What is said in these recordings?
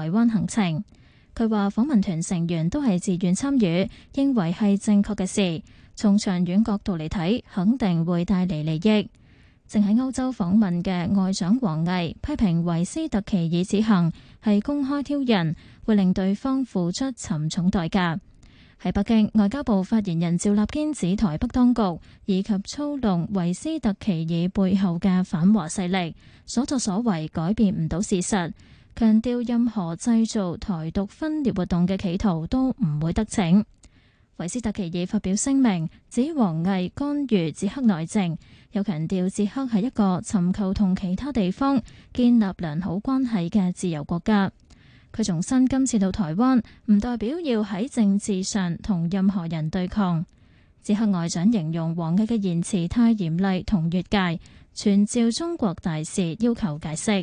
台灣行程。佢話訪問團成員都係自願參與，認為係正確嘅事。從長遠角度嚟睇，肯定會帶嚟利益。正喺歐洲訪問嘅外長王毅批評維斯特奇爾此行係公開挑釁，會令對方付出沉重代價。喺北京，外交部發言人趙立堅指台北當局以及操弄維斯特奇爾背後嘅反華勢力所作所為改變唔到事實，強調任何製造台獨分裂活動嘅企圖都唔會得逞。維斯特奇爾發表聲明，指王毅干預捷克內政，又強調捷克係一個尋求同其他地方建立良好關係嘅自由國家。佢重申今次到台灣唔代表要喺政治上同任何人對抗。捷克外長形容王毅嘅言辭太嚴厲同越界，傳召中國大使要求解釋。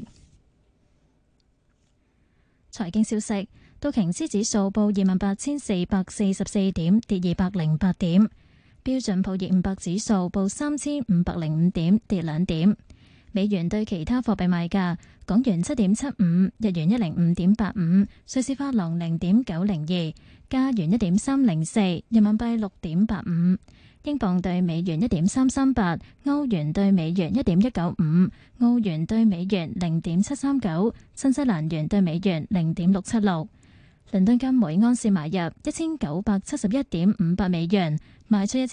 財經消息。道瓊斯指數報28,444點，跌208點。標準普爾500指數報3,505點，跌2點。美元對其他貨幣賣價：港元7.75，日元105.85，瑞士法郎0.902，加元1.304，人民幣6.85，英鎊對美元1.338，歐元對美元1.195，澳元對美元0.739，新西蘭元對美元0.676。倫敦金每安士買入1971.58美元，賣出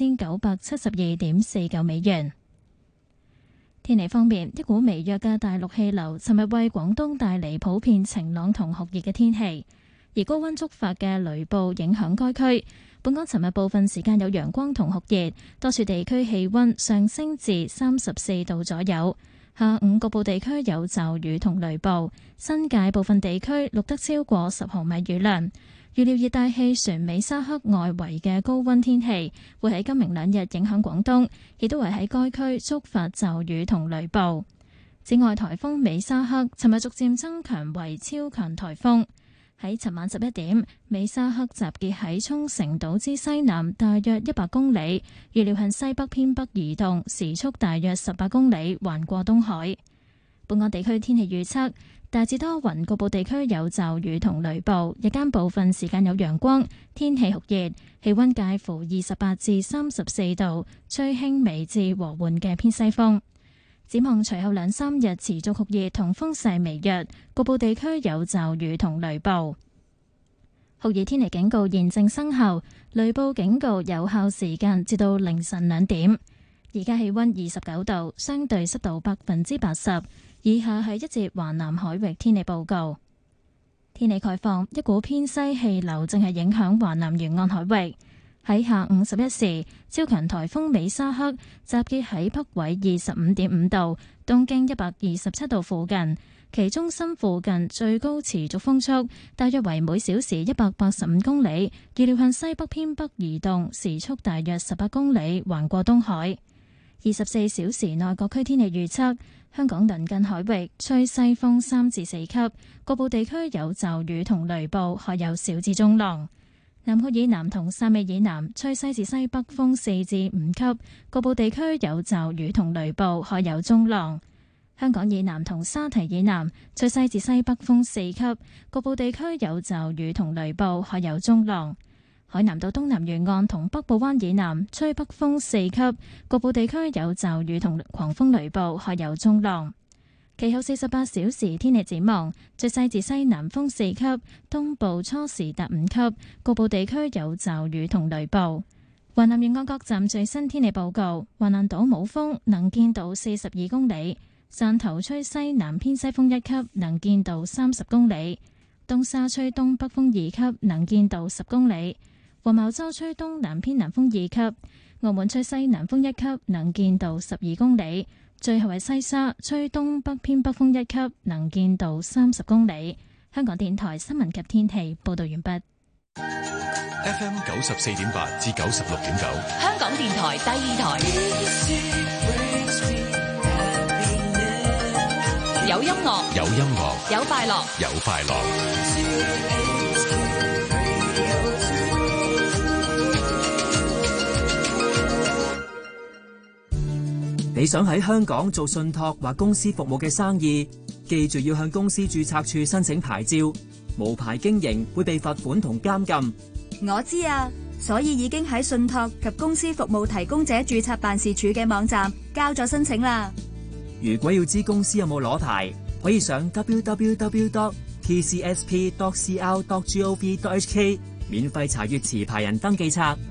1972.49美元。天氣方面，一股微弱嘅大陸氣流尋日為廣東帶嚟普遍晴朗同酷熱嘅天氣，而高溫觸發嘅雷暴影響該區。本港尋日部分時間有陽光同酷熱，多處地區氣溫上升至34度左右。下午局部地區有驟雨同雷暴，新界部分地區錄得超過10毫米雨量。預料熱帶氣旋美沙克外圍嘅高溫天氣會喺今明兩日影響廣東，亦都會喺該區觸發驟雨同雷暴。此外，颱風美沙克尋日逐漸增強為超強颱風。喺尋晚11點，美沙克集結喺沖繩島之西南大約100公里，預料向西北偏北移動，時速大約18公里，橫過東海。本港地區天氣預測大致多雲，局部地區有驟雨同雷暴，日間部分時間有陽光，天氣酷熱，氣溫介乎28至34度，吹輕微至和緩嘅偏西風。展望隨後2、3日持續酷熱同風勢微弱，局部地區有驟雨同雷暴。酷熱天氣警告現正生效，雷暴警告有效時間至到凌晨2點。而家氣溫29度，相對濕度80%。以下係一節華南海域天氣報告。天氣概況，一股偏西氣流正係影響華南沿岸海域。喺下午11時，超強颱風美沙克集結喺北緯25.5度、東經127度附近，其中心附近最高持續風速大約為每小時185公里，預料向西北偏北移動，時速大約18公里，橫過東海。24小時內各區天氣預測：香港鄰近海域吹西風3至4級，局部地區有驟雨同雷暴，海有小至中浪。南澳以南同汕尾以南吹西至西北風4至5級，局部地區有驟雨同雷暴，海有中浪。香港以南同沙堤以南吹西至西北風4級，局部地區有驟雨同雷暴，海有中浪。海南到東南沿岸同北部灣以南吹北風4級，局部地區有驟雨同狂風雷暴，海有中浪。其後48小時天氣展望：最西至西南風4級，東部初時達5級，局部地區有驟雨同雷暴。華南沿岸各站最新天氣報告：華南島冇風，能見度42公里；汕頭吹西南偏西風1級，能見度30公里；東沙吹東北風2級，能見度10公里；黃茅洲吹東南偏南風2級；澳門吹西南風1級，能見度12公里。最後係西沙吹東北偏北風1級，能見度30公里。香港電台新聞及天氣報道完畢。 FM 94.8至96.9， 香港電台第二台。有音樂， 有音樂， 有快樂， 有快樂。 你想喺香港做信託或公司服務嘅生意，記住要向公司註冊處申請牌照， 無牌經營會被罰款同監禁。 我知啊，所以已經喺信託及公司服務提供者註冊辦事處嘅網站交咗申請啦。 如果要知公司有冇攞牌，可以上 www.tcsp.cr.gov.hk 免費查閱持牌人登記冊。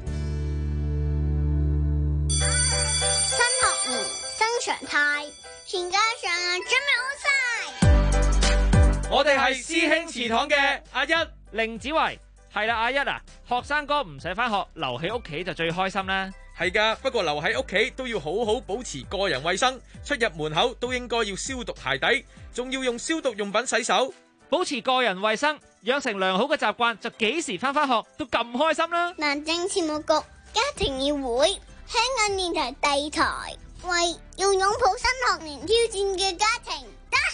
新學年新常態，全家上準備好晒。 我哋係師兄祠堂嘅阿一凌子維，係啦，阿一啊，學生哥唔使返學，留喺屋企就最開心啦。 係噶，不過留喺屋企都要好好保持個人衛生，出入門口都應該要消毒鞋底，仲要用消毒用品洗手， 保持個人衛生，養成良好嘅習慣，就幾時返學都咁開心啦。 民政事務局家庭議會，香港電台第二台，為要擁抱新學年挑戰嘅家庭打氣。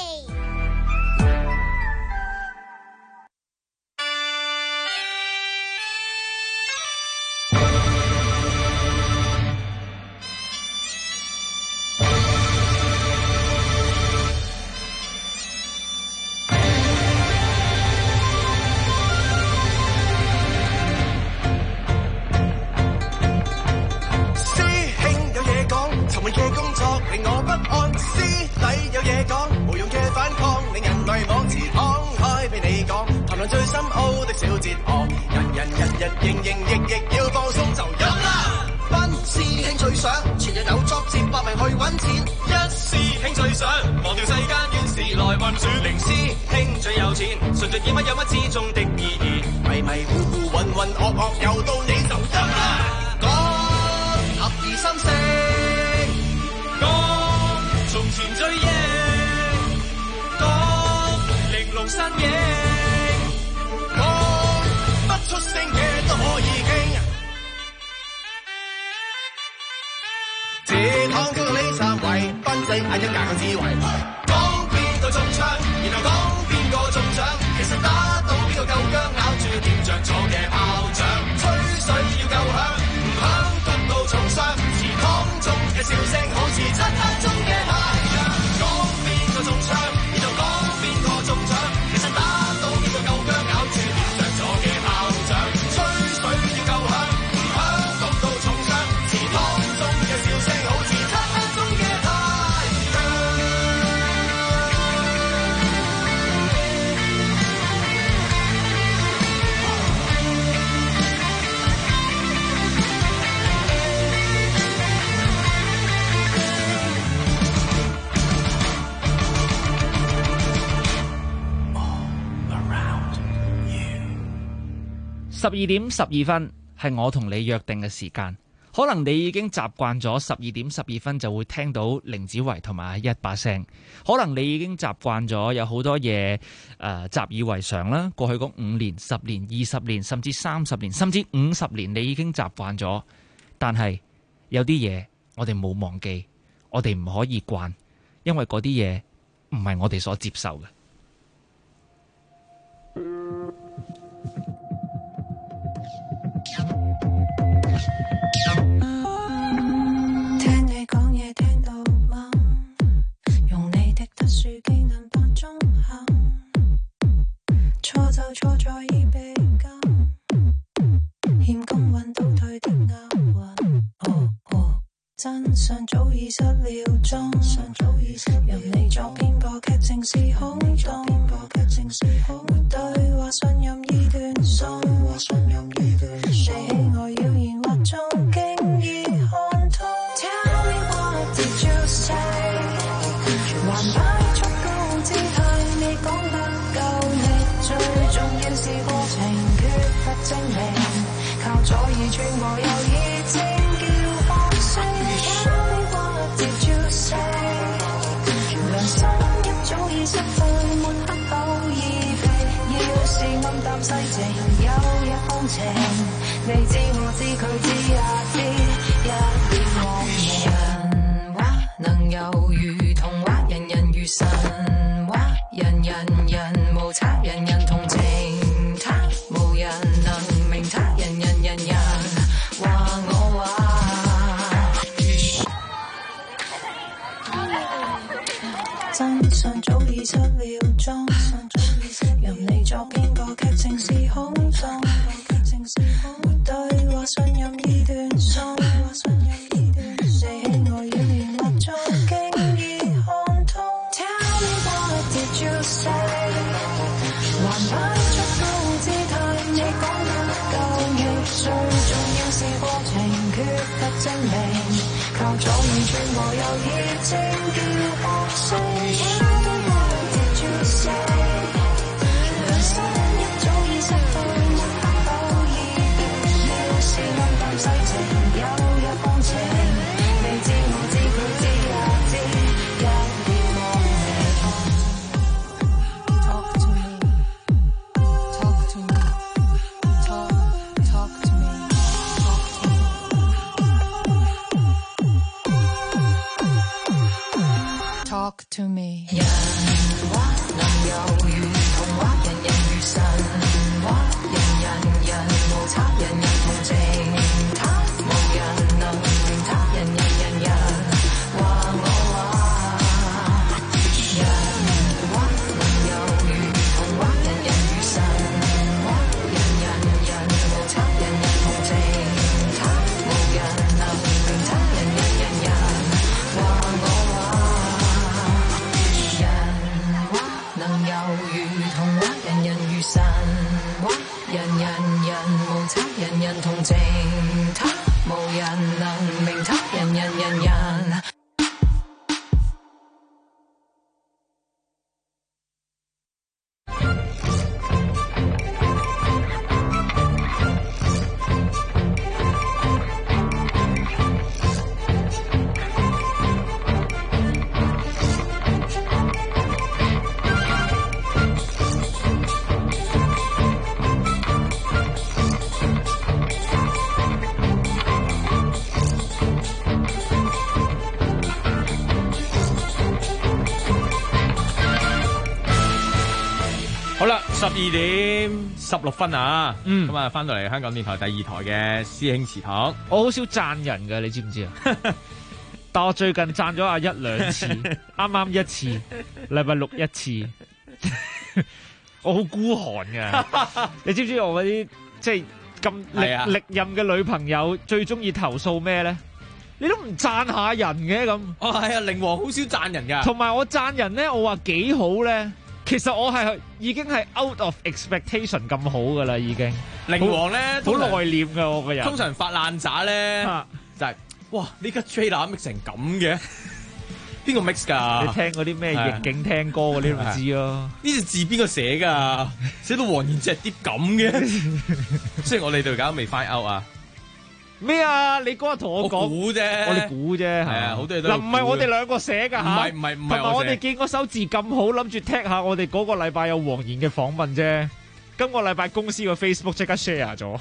令我不安，師弟有嘢講，無用嘅反抗，令人迷惘，自敞開俾你講，談論最深奧的小哲學，人日營役要放鬆就飲啦。班師兄最想，全日有作戰，搏命去揾錢。一師兄最想，忘掉世間怨事來運轉。零師兄最有錢，純粹見乜有乜之中的意義。迷糊渾噩又到你就飲啦。講合二三四。從前追憶，講玲瓏身影，講不出聲嘅都可以傾。這趟叫你三圍，分析眼一眼個智慧。講邊個中槍，然後講邊個中獎。其實打到邊個夠薑，咬住點着咗嘅炮仗。吹水要夠響，唔響得到重傷。祠堂中嘅笑聲好似漆黑中嘅太陽。講邊個中槍，然後講邊個中獎。其實打到邊個夠薑，咬住點着咗嘅炮仗。吹水要夠響，唔響得到重傷。祠堂中嘅笑聲好似漆黑中嘅太陽。 12:12係我同你約定嘅時間，可能你已經習慣咗12:12就會聽到凌子維同埋阿一把聲，可能你已經習慣咗有好多嘢習以為常啦。過去嗰5年、10年、20年，甚至30年，甚至50年，你已經習慣咗。但係有啲嘢我哋冇忘記，我哋唔可以慣，因為嗰啲嘢唔係我哋所接受嘅。 聽你講嘢聽到懵，用你的特殊技能扮中肯，錯就錯在已被禁，欠公允倒退的押韻。真相早已失了蹤，任你作編播劇情是空洞，沒對話信任已斷送，你喜愛謠言惑眾經已看通。Tell me what did you say？ 還擺出高姿態，你講得夠力，最重要是過程缺乏證明，靠左耳穿過右耳尖叫放聲。Tell me what did you say？ 良心一早已失費，沒得好意避，要是暗淡世情有日放晴，你知我知佢知也知，一臉惡人話能猶如童話，人人如神話，人無差，人人同情他，無人能明他，人話我話。真相早已失了蹤，任你作邊個劇情是空中，沒對話信任已斷送，你喜愛語言或作經已看通。Tell me what did you say？ 還不出高姿態，你講得夠易碎，重要是過程缺乏證明，靠左耳轉和右耳正叫學識。Tell me what did you say？ 良心一早已失去，沒法偶爾要是暗淡世情，有日放晴，你知我知佢知也知，一別忘形。Talk to me, talk to me, talk to me, talk to me. 人話能猶如童話，人人如神話，人無他，人人同情他，無人能明他，人話我話。人話能猶如童話，人人如神話，人無他，人人同情他，無人能明他，人話我話。人話能猶如童話，人人如神話，人無他，人人同情他，無人能明他，人。 好啦，12:16啊，咁啊，翻到嚟香港電台第二台嘅師兄祠堂， 我好少讚人㗎，你知唔知啊？但我最近讚咗阿一兩次，啱啱一次，禮拜六一次，我好孤寒㗎。你知唔知我嗰啲即係咁歷任嘅女朋友最中意投訴咩咧？你都唔讚下人嘅咁。 哦，係啊，靈王好少讚人㗎。 同埋我讚人咧，我話幾好咧。其實我係已經係 out of expectation 咁好噶啦，已經。靈王咧好內斂噶我個人。 通常發爛渣咧就係哇呢個 trailer mix 成咁嘅，邊個 mix 㗎？ 你聽嗰啲咩逆境聽歌嗰啲咪知咯？ 呢隻字邊個寫㗎？寫到黃妍隻碟咁嘅，雖然我哋對而家都未 find out 啊。 咩啊？你嗰日同我講， 我估啫，我哋估啫，係啊，好多嘢都嗱，唔係我哋兩個寫㗎嚇， 唔係，同埋我哋見嗰首字咁好，諗住踢下我哋嗰個禮拜有黃妍嘅訪問啫。今個禮拜公司個 Facebook 即刻 share 咗，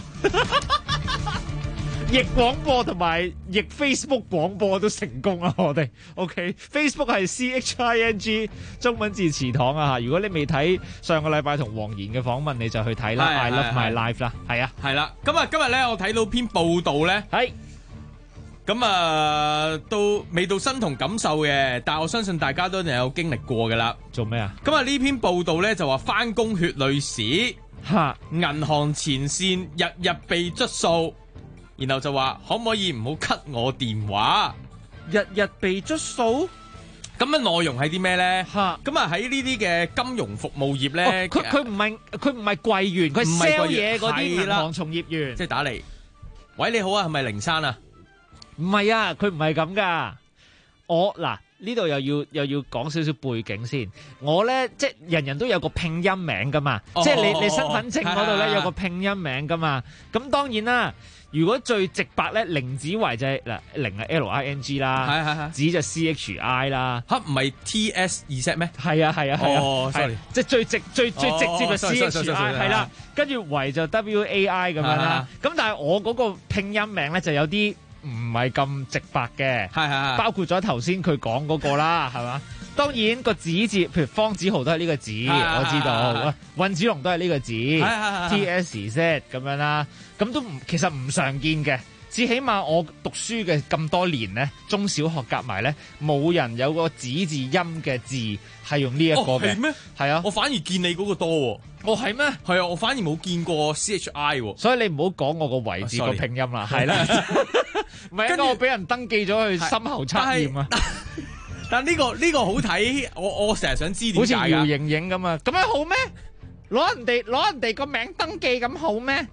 逆廣播同埋逆 Facebook 廣播都成功啊！我哋 OK，Facebook 係 CHING 中文字祠堂啊！如果你未睇上個禮拜同黃妍嘅訪問，你就去睇啦。I love my life 啦，係啊， 係啦。咁啊，今日咧我睇到篇報道咧， 係咁啊，都未到身同感受嘅，但係我相信大家都有經歷過噶啦。 做咩啊？ 咁啊，呢篇報道咧就話返工血淚史，銀行前線日日被捽數。然後就話可唔可以唔好 cut 我電話？ 日日被捽數， 咁嘅內容係啲咩咧？咁啊喺呢啲嘅金融服務業咧， 佢唔係櫃員，佢 sell 嘢嗰啲銀行從業員， 即係打嚟，喂你好啊，係咪凌山啊？ 唔係啊，佢唔係咁噶。我嗱呢度又要講少少背景先。我咧即係人人都有個拼音名噶嘛，即係你身份證嗰度咧有個拼音名噶嘛。咁當然啦。如果最直白咧，凌子維就係嗱，凌係 LING 啦，子就 CHI 啦， 嚇唔係 TS2Z 咩？ 係啊， 哦，sorry， 即係最直接嘅 CHI 係啦，跟住維就 WAI 咁樣啦。咁但係我嗰個拼音名咧就有啲唔係咁直白嘅， 係， 包括咗頭先佢講嗰個啦，係嘛？當然個子字，譬如方子豪都係呢個字，我知道。溫子龍都係呢個字，TSZ 咁樣啦。咁都其實唔常見嘅， 至起碼我讀書嘅咁多年咧，中小學夾埋咧，冇人有個紙字音嘅字係用呢一個嘅。 係咩？ 係啊， 我反而見你嗰個多喎。 哦，係咩？ 係啊，我反而冇見過 CHI 喎。 所以你唔好講我個維字個拼音啦，係啦。唔係，因為我俾人登記咗去深喉測驗啊。 但呢個好睇，我成日想知點解㗎。 好似姚瑩瑩咁啊，咁樣好咩？攞人哋個名登記咁好咩？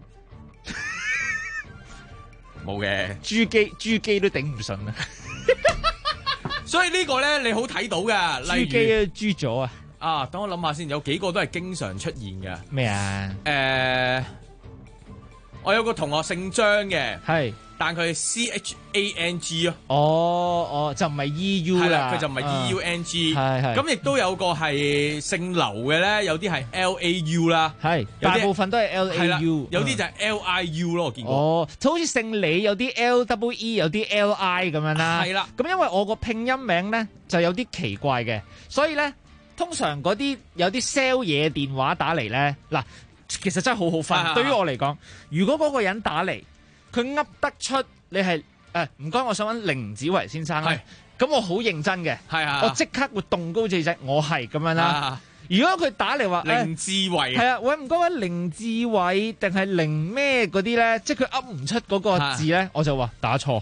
冇嘅， 豬機都頂唔順啊！ 所以呢個咧你好睇到㗎， 豬機啊，豬咗啊！ 啊，等我諗下先，有幾個都係經常出現嘅。 咩啊？ 我有個同學姓張嘅， 係， 但佢係 CHANG 啊。 哦，就唔係 EU 啦， 佢就唔係 EUNG。 係。 咁亦都有個係姓劉嘅咧，有啲係 LAU 啦。 係，大部分都係 LAU， 有啲就係 LIU 咯，我見過。 哦，就好似姓李有啲 LWE，有啲 LI 咁樣啦。 係啦。 咁因為我個拼音名咧就有啲奇怪嘅，所以咧通常嗰啲有啲 sell 嘢電話打嚟咧，嗱。其實真係好好分。對於我嚟講，如果嗰個人打嚟，佢噏得出你係唔該，我想揾凌子維先生咧，咁我好認真嘅，我即刻會動高隻隻，我係咁樣啦。如果佢打嚟話凌志偉， 係啊，喂唔該揾凌志偉定係凌咩嗰啲咧，即係佢噏唔出嗰個字咧，我就話打錯，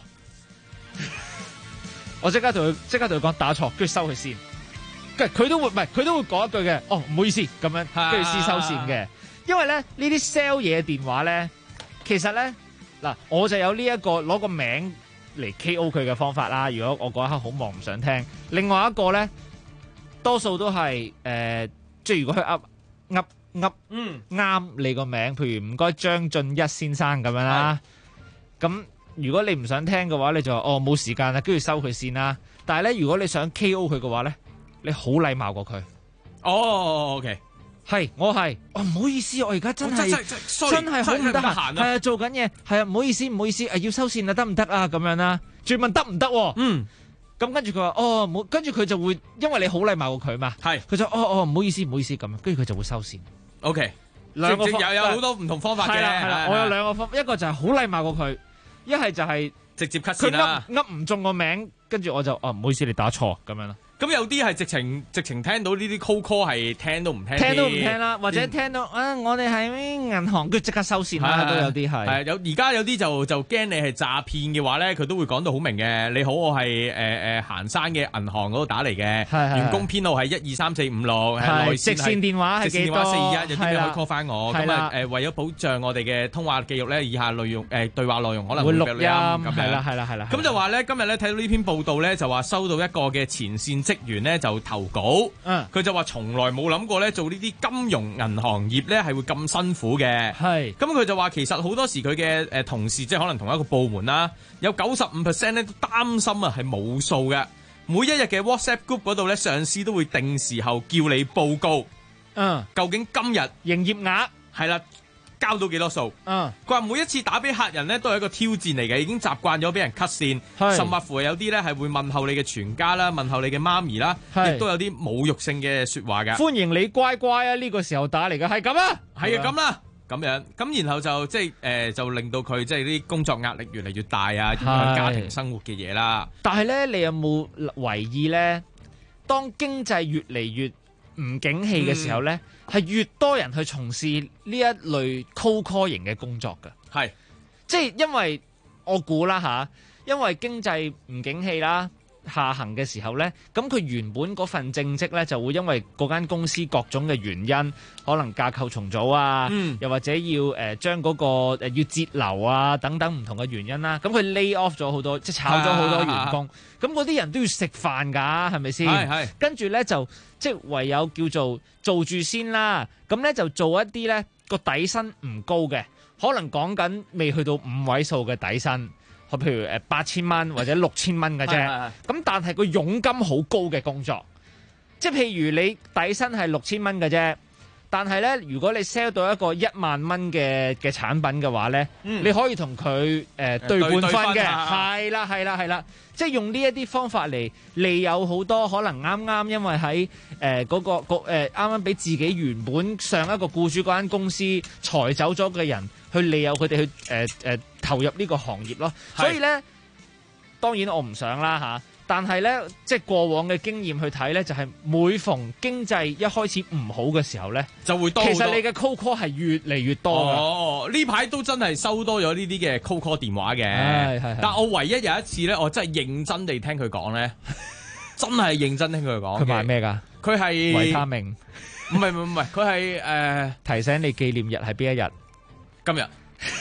我即刻同佢講打錯，跟住收佢線，跟住佢都會講一句嘅，哦唔好意思咁樣，跟住先收線嘅。因為咧呢啲 sell 嘢電話咧，其實咧嗱，我就有呢一個攞個名嚟 KO 佢嘅方法啦。如果我嗰一刻好忙唔想聽，另外一個咧，多數都係即係如果佢噏啱你個名，譬如唔該張進一先生咁樣啦。咁如果你唔想聽嘅話，你就話哦冇時間啦，跟住收佢線啦。但係咧，如果你想 KO 佢嘅話咧，你好禮貌過佢。 哦 ，OK。 係，我係，唔好意思，我而家真係好唔得閒，係啊，做緊嘢，係啊，唔好意思，要收線啊，得唔得啊？咁樣啦，仲問得唔得？咁跟住佢話哦，冇，跟住佢就會，因為你好禮貌過佢嘛，係，佢就唔好意思咁樣，跟住佢就會收線。 OK， 兩個有好多唔同方法嘅， 係啦，我有兩個方法，一個就係好禮貌過佢，一係就係直接 cut 線啦， 佢噏唔中個名，跟住我就唔好意思，你打錯咁樣啦。 咁有啲係直情聽到呢啲 cold call 係聽都唔聽， 聽都唔聽啦，或者聽到我哋係咩銀行，跟住即刻收線啦，都有啲係。係有而家有啲就驚你係詐騙嘅話咧，佢都會講到好明嘅。你好，我係行山嘅銀行嗰度打嚟嘅，員工編號係12345內直線電話係幾多 ？421有啲咩可以 call 翻我？咁啊為咗保障我哋嘅通話記錄咧，以下內容對話內容可能會錄音咁樣。係啦。咁就話咧，今日咧睇到呢篇報道咧，就話收到一個嘅前線職員咧就投稿，佢就話從來冇諗過咧做呢啲金融銀行業咧係會咁辛苦嘅。係，咁佢就話其實好多時佢嘅同事即係可能同一個部門啦，有95%咧都擔心啊係冇數嘅。每一日嘅 WhatsApp group 嗰度咧，上司都會定時候叫你報告，究竟今日營業額係啦。交到幾多數？佢話每一次打俾客人咧，都係一個挑戰嚟嘅，已經習慣咗俾人 cut 線，甚或乎有啲咧係會問候你嘅全家啦，問候你嘅媽咪啦，亦都有啲侮辱性嘅説話㗎。歡迎你乖乖啊！呢個時候打嚟嘅係咁啊，係啊咁啦，咁樣咁，然後就即係就令到佢即係啲工作壓力越嚟越大啊，影響家庭生活嘅嘢啦。但係咧，你有冇留意咧？當經濟越嚟越唔景氣嘅時候咧，係越多人去從事呢一類 cold call 型嘅工作㗎。係，即係因為我估啦嚇，因為經濟唔景氣啦，下行嘅時候咧，咁佢原本嗰份正職咧就會因為嗰間公司各種嘅原因，可能架構重組啊，又或者要將嗰個要節流啊等等唔同嘅原因啦，咁佢 lay off 咗好多，即係炒咗好多員工，咁嗰啲人都要食飯㗎，係咪先？係。跟住咧就即係唯有叫做住先啦，咁咧就做一啲咧個底薪唔高嘅，可能講緊未去到5位數嘅底薪。譬如8000蚊或者6000蚊嘅啫，咁但係個佣金好高嘅工作，即係譬如你底薪係6000蚊嘅啫，但係咧如果你 sell 到一個10000蚊嘅產品嘅話咧，你可以同佢對半分嘅，係啦，即係用呢一啲方法嚟利誘好多可能啱啱因為喺啱啱俾自己原本上一個僱主嗰間公司裁走咗嘅人，去利誘佢哋去投入呢個行業咯。所以咧，當然我唔想啦嚇。但係咧，即係過往嘅經驗去睇咧，就係每逢經濟一開始唔好嘅時候咧， 就會多好多。 其實你嘅 cold call 係越嚟越多嘅。 哦，呢排都真係收多咗呢啲嘅 cold call 電話嘅。係。但我唯一有一次咧，我真係認真地聽佢講咧，真係認真聽佢講。 佢賣咩㗎？佢係維他命。 唔係，佢係提醒你紀念日係邊一日？ 今日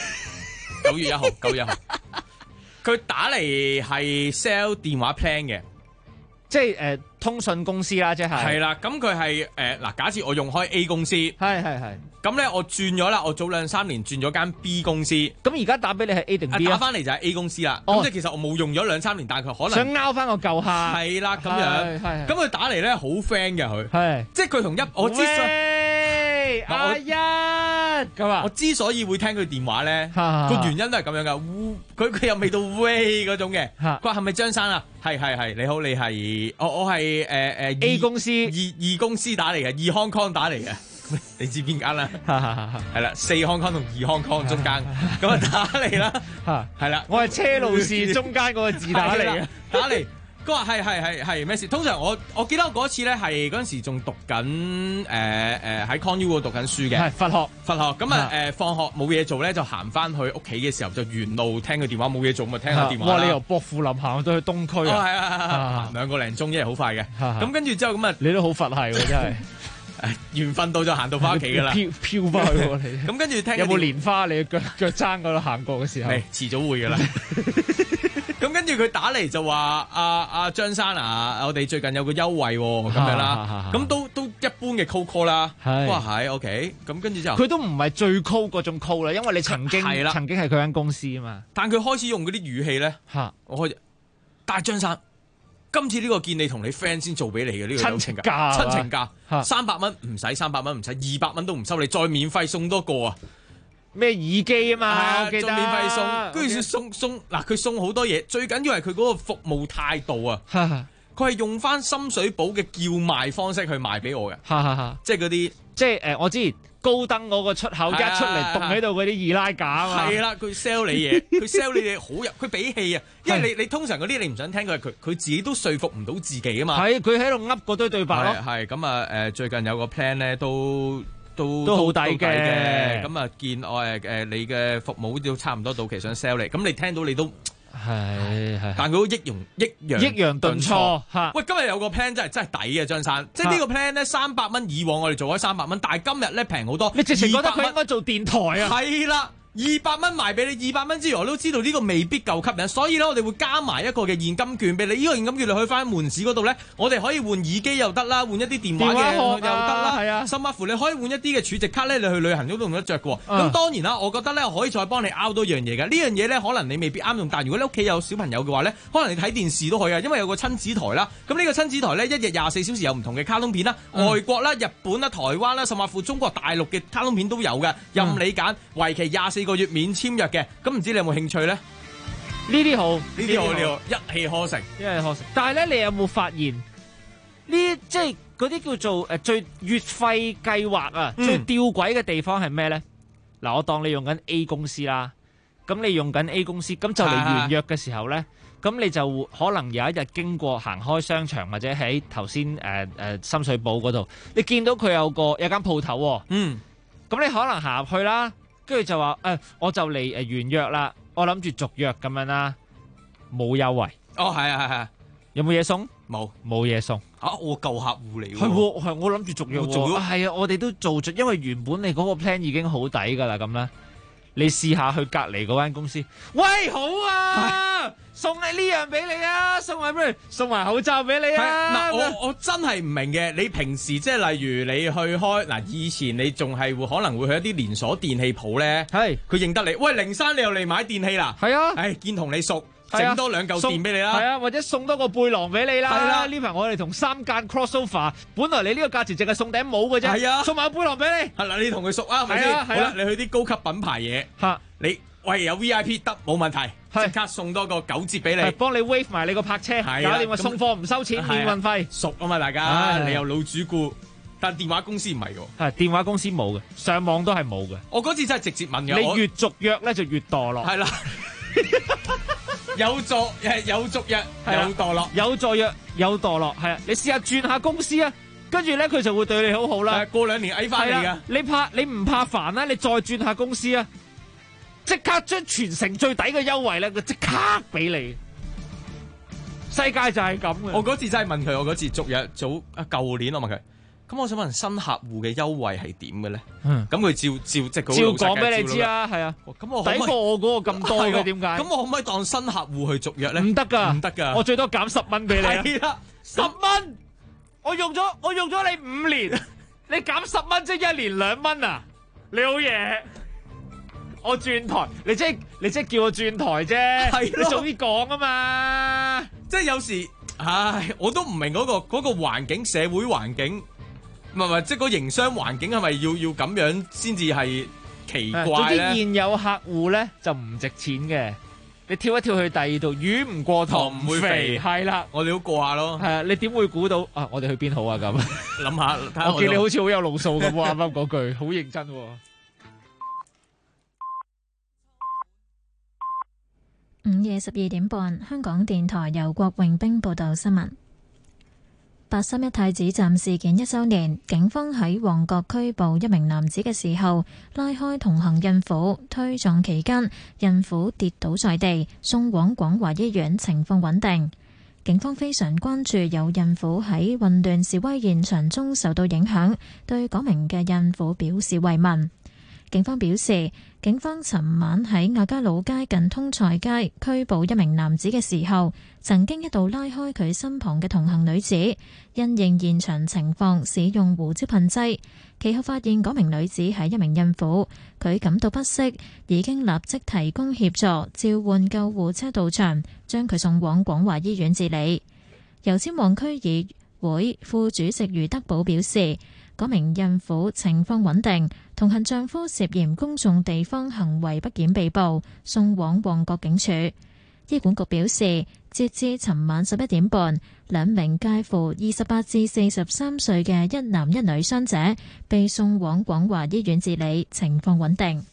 9月1號，9月1號。佢打嚟係 sell 電話 plan 嘅， 即係通訊公司啦，即係。係啦，咁佢係嗱，假設我用開 A 公司， 係。 咁咧我轉咗啦，我早2-3年轉咗間 B 公司， 咁而家打俾你係 A 定 B 打翻嚟就係 A 公司啦。咁即係其實我冇用咗2-3年，但係佢可能想拗翻個舊客。 係啦，咁樣。係。咁佢打嚟咧好 friend 嘅佢， 係。 即係佢同我之所以阿一咁啊， 我之所以會聽佢電話咧，個原因都係咁樣噶。佢又未到 way 嗰種嘅。佢話係咪張生啊？係，你好，你係我係 A 公司二公司打嚟嘅，2 Hong Kong 打嚟嘅。你知邊間啦？係啦，4 Hong Kong 同2 Hong Kong 中間咁啊打嚟啦。係啦， 我係車路士中間嗰個字打嚟嘅， 打嚟。佢話係咩事？通常我記得我嗰次咧係嗰陣時仲讀緊喺 Con U 嗰度讀緊書嘅， 係佛學咁啊放學冇嘢做咧就行翻去屋企嘅時候就沿路聽佢電話，冇嘢做咁啊聽下電話。 哇！你由薄扶林行到去東區啊？ 係啊，2個零鐘，因為好快嘅。咁跟住之後咁啊， 你都好佛系喎，真係。 緣分到就行到翻屋企㗎啦， 飄翻去喎你。咁跟住聽有冇蓮花？你腳踭嗰度行過嘅時候， 遲早會㗎啦。咁跟住佢打嚟就話阿張生啊，我哋最近有個優惠咁樣啦，咁都一般嘅 call 啦。哇係 OK，咁跟住之後佢都唔係最 call 嗰種 call 啦，因為你曾經係佢間公司啊嘛。 但佢開始用嗰啲語氣咧，但係張生，今次呢個見你同你 friend 先做俾你嘅呢個親情價，300蚊唔使，300蚊唔使，200蚊都唔收你，再免費送多個啊！ 咩耳機啊嘛， 再免費送，跟住送嗱，佢送好多嘢，最緊要係佢嗰個服務態度啊！佢係用翻深水埗嘅叫賣方式去賣俾我嘅，即係嗰啲， 即係我知高登嗰個出口一出嚟，棟喺度嗰啲二拉架啊嘛， 係啦，佢 sell 你嘢，佢 sell 你嘢好入，佢俾氣啊！因為你通常嗰啲你唔想聽佢自己都說服唔到自己啊嘛， 係佢喺度噏嗰堆對白咯， 係咁啊最近有個 plan 咧都好抵嘅， 咁啊見我你嘅服務都差唔多到期，想 sell 你，咁你聽到你都係， 但佢都抑揚頓挫。喂，今日有個 plan 真係抵嘅，張生，即係呢個 plan 咧300蚊，以往我哋做開300蚊，但係今日咧平好多。 你直情覺得佢應該做電台啊？ 係啦。200蚊賣俾你，200蚊之餘我都知道呢個未必夠吸引，所以咧我哋會加埋一個嘅現金券俾你。呢個現金券你去翻門市嗰度咧，我哋可以換耳機又得啦，換一啲電話嘅又得啦，係啊，甚至乎你可以換一啲嘅儲值卡咧，你去旅行都用得着嘅。咁當然啦，我覺得咧可以再幫你拗多樣嘢嘅。呢樣嘢咧可能你未必啱用，但係如果你屋企有小朋友嘅話咧，可能你睇電視都可以啊，因為有個親子台啦。咁呢個親子台咧，一日24小時有唔同嘅卡通片啦，外國啦、日本啦、台灣啦，甚至乎中國大陸嘅卡通片都有嘅，任你揀，為期24個月免簽約嘅，咁唔知你有冇興趣咧？ 呢啲好， 呢啲好，一氣呵成， 但係咧，你有冇發現呢？即係嗰啲叫做最月費計劃啊，最吊詭嘅地方係咩咧？嗱，我當你用緊 A 公司啦，咁你用緊 A 公司，咁就嚟完約嘅時候咧，咁你就可能有一日經過行開商場或者喺頭先深水埗嗰度，你見到佢有間鋪頭喎，咁你可能行入去啦。跟住就話我就嚟完約啦，我諗住續約咁樣啦，冇優惠。 哦，係啊， 有冇嘢送？ 冇嘢送。 我舊客戶嚟喎。 係我諗住續約喎。係啊，我哋都做咗，因為原本你嗰個 plan 已經好抵噶啦，咁啦。你試下去隔離嗰間公司，喂，好啊，送你呢樣俾你啊，送埋口罩俾你啊。 嗱，我真係唔明嘅，你平時即係例如你去開嗱，以前你仲係可能會去一啲連鎖電器鋪咧，係佢認得你，喂，靈山你又嚟買電器啦，係啊，見同你熟。整多2嚿電俾你啦， 係啊，或者送多個背囊俾你啦。係啦，呢排我哋同3間 crossover，本來你呢個價錢淨係送頂帽嘅啫，係啊，送埋個背囊俾你。係啦， 你同佢熟啊，係咪先？好啦，你去啲高級品牌嘢，你喂有 VIP 得冇問題，即刻送多個9折俾你， 幫你 wave 埋你個泊車，搞掂話送貨唔收錢，免運費。 熟啊嘛，大家，你又老主顧。 但電話公司唔係喎， 係電話公司冇嘅，上網都係冇嘅。 我嗰次真係直接問嘅， 你越續約咧就越墮落。 係啦，有續約有墮落， 有續約有墮落，係啊！你試下轉下公司啊，跟住咧佢就會對你好好啦。 過2年嗌翻嚟㗎。 你唔怕煩啦？你再轉下公司啊，即刻將全城最抵嘅優惠咧，佢即刻俾你。世界就係咁嘅。 我嗰次真係問佢，我嗰次續約舊年我問佢，咁我想問新客戶嘅優惠係點嘅咧？咁佢照即係照講俾你知啊，係啊。 咁我抵過我嗰個咁多嘅，點解？ 咁我可唔可以當新客戶去續約咧？ 唔得㗎， 唔得㗎。 我最多減10蚊俾你。 係啦 ，10蚊，我用咗你5年，你減10蚊即係1年2蚊啊！你好嘢。我轉台，你即係叫我轉台啫，係你早啲講啊嘛！ 即係有時，我都唔明嗰個環境，社會環境，唔係即係個營商環境係咪要咁樣先至係奇怪咧？ 總之現有客戶咧就唔值錢嘅，你跳一跳去第二度，魚唔過塘唔會肥，係啦， 我哋都過下咯。 係啊，你點會估到啊？我哋去邊好啊？咁諗下，睇下我見你好似好有路數咁喎，啱啱嗰句好認真喎。 午夜12點半，香港電台由郭榮兵報道新聞。831太子站事件1週年，警方喺旺角拘捕一名男子嘅時候，拉開同行孕婦，推撞期間，孕婦跌倒在地，送往廣華醫院，情況穩定。警方非常關注有孕婦喺混亂示威現場中受到影響，對嗰名嘅孕婦表示慰問。警方表示，警方尋晚喺亞皆老街近通菜街拘捕一名男子嘅時候，曾經一度拉開佢身旁嘅同行女子，因應現場情況使用胡椒噴劑。其後發現嗰名女子係一名孕婦，佢感到不適，已經立即提供協助，召喚救護車到場，將佢送往廣華醫院治理。油尖旺區議會副主席余德寶表示，嗰名孕婦情況穩定，同行丈夫涉嫌公眾地方行為不檢被捕，送往旺角警署。醫管局表示，截至尋晚11點半，2名介乎28至43歲嘅1男1女傷者被送往廣華醫院治理，情況穩定。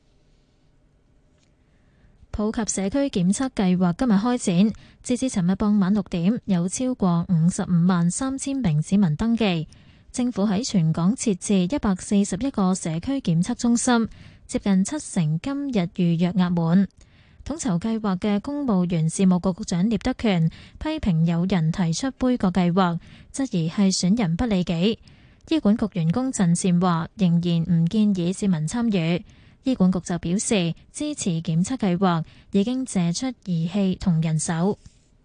普及社區檢測計劃今日開展，截至尋日傍晚6點，有超過55萬3千名市民登記。政府喺全港設置141個社區檢測中心，接近70%今日預約額滿。統籌計劃嘅公務員事務局局長聶德權批評有人提出杯葛計劃，質疑係損人不利己。醫管局員工陣線話仍然唔建議市民參與。醫管局就表示支持檢測計劃，已經借出儀器同人手。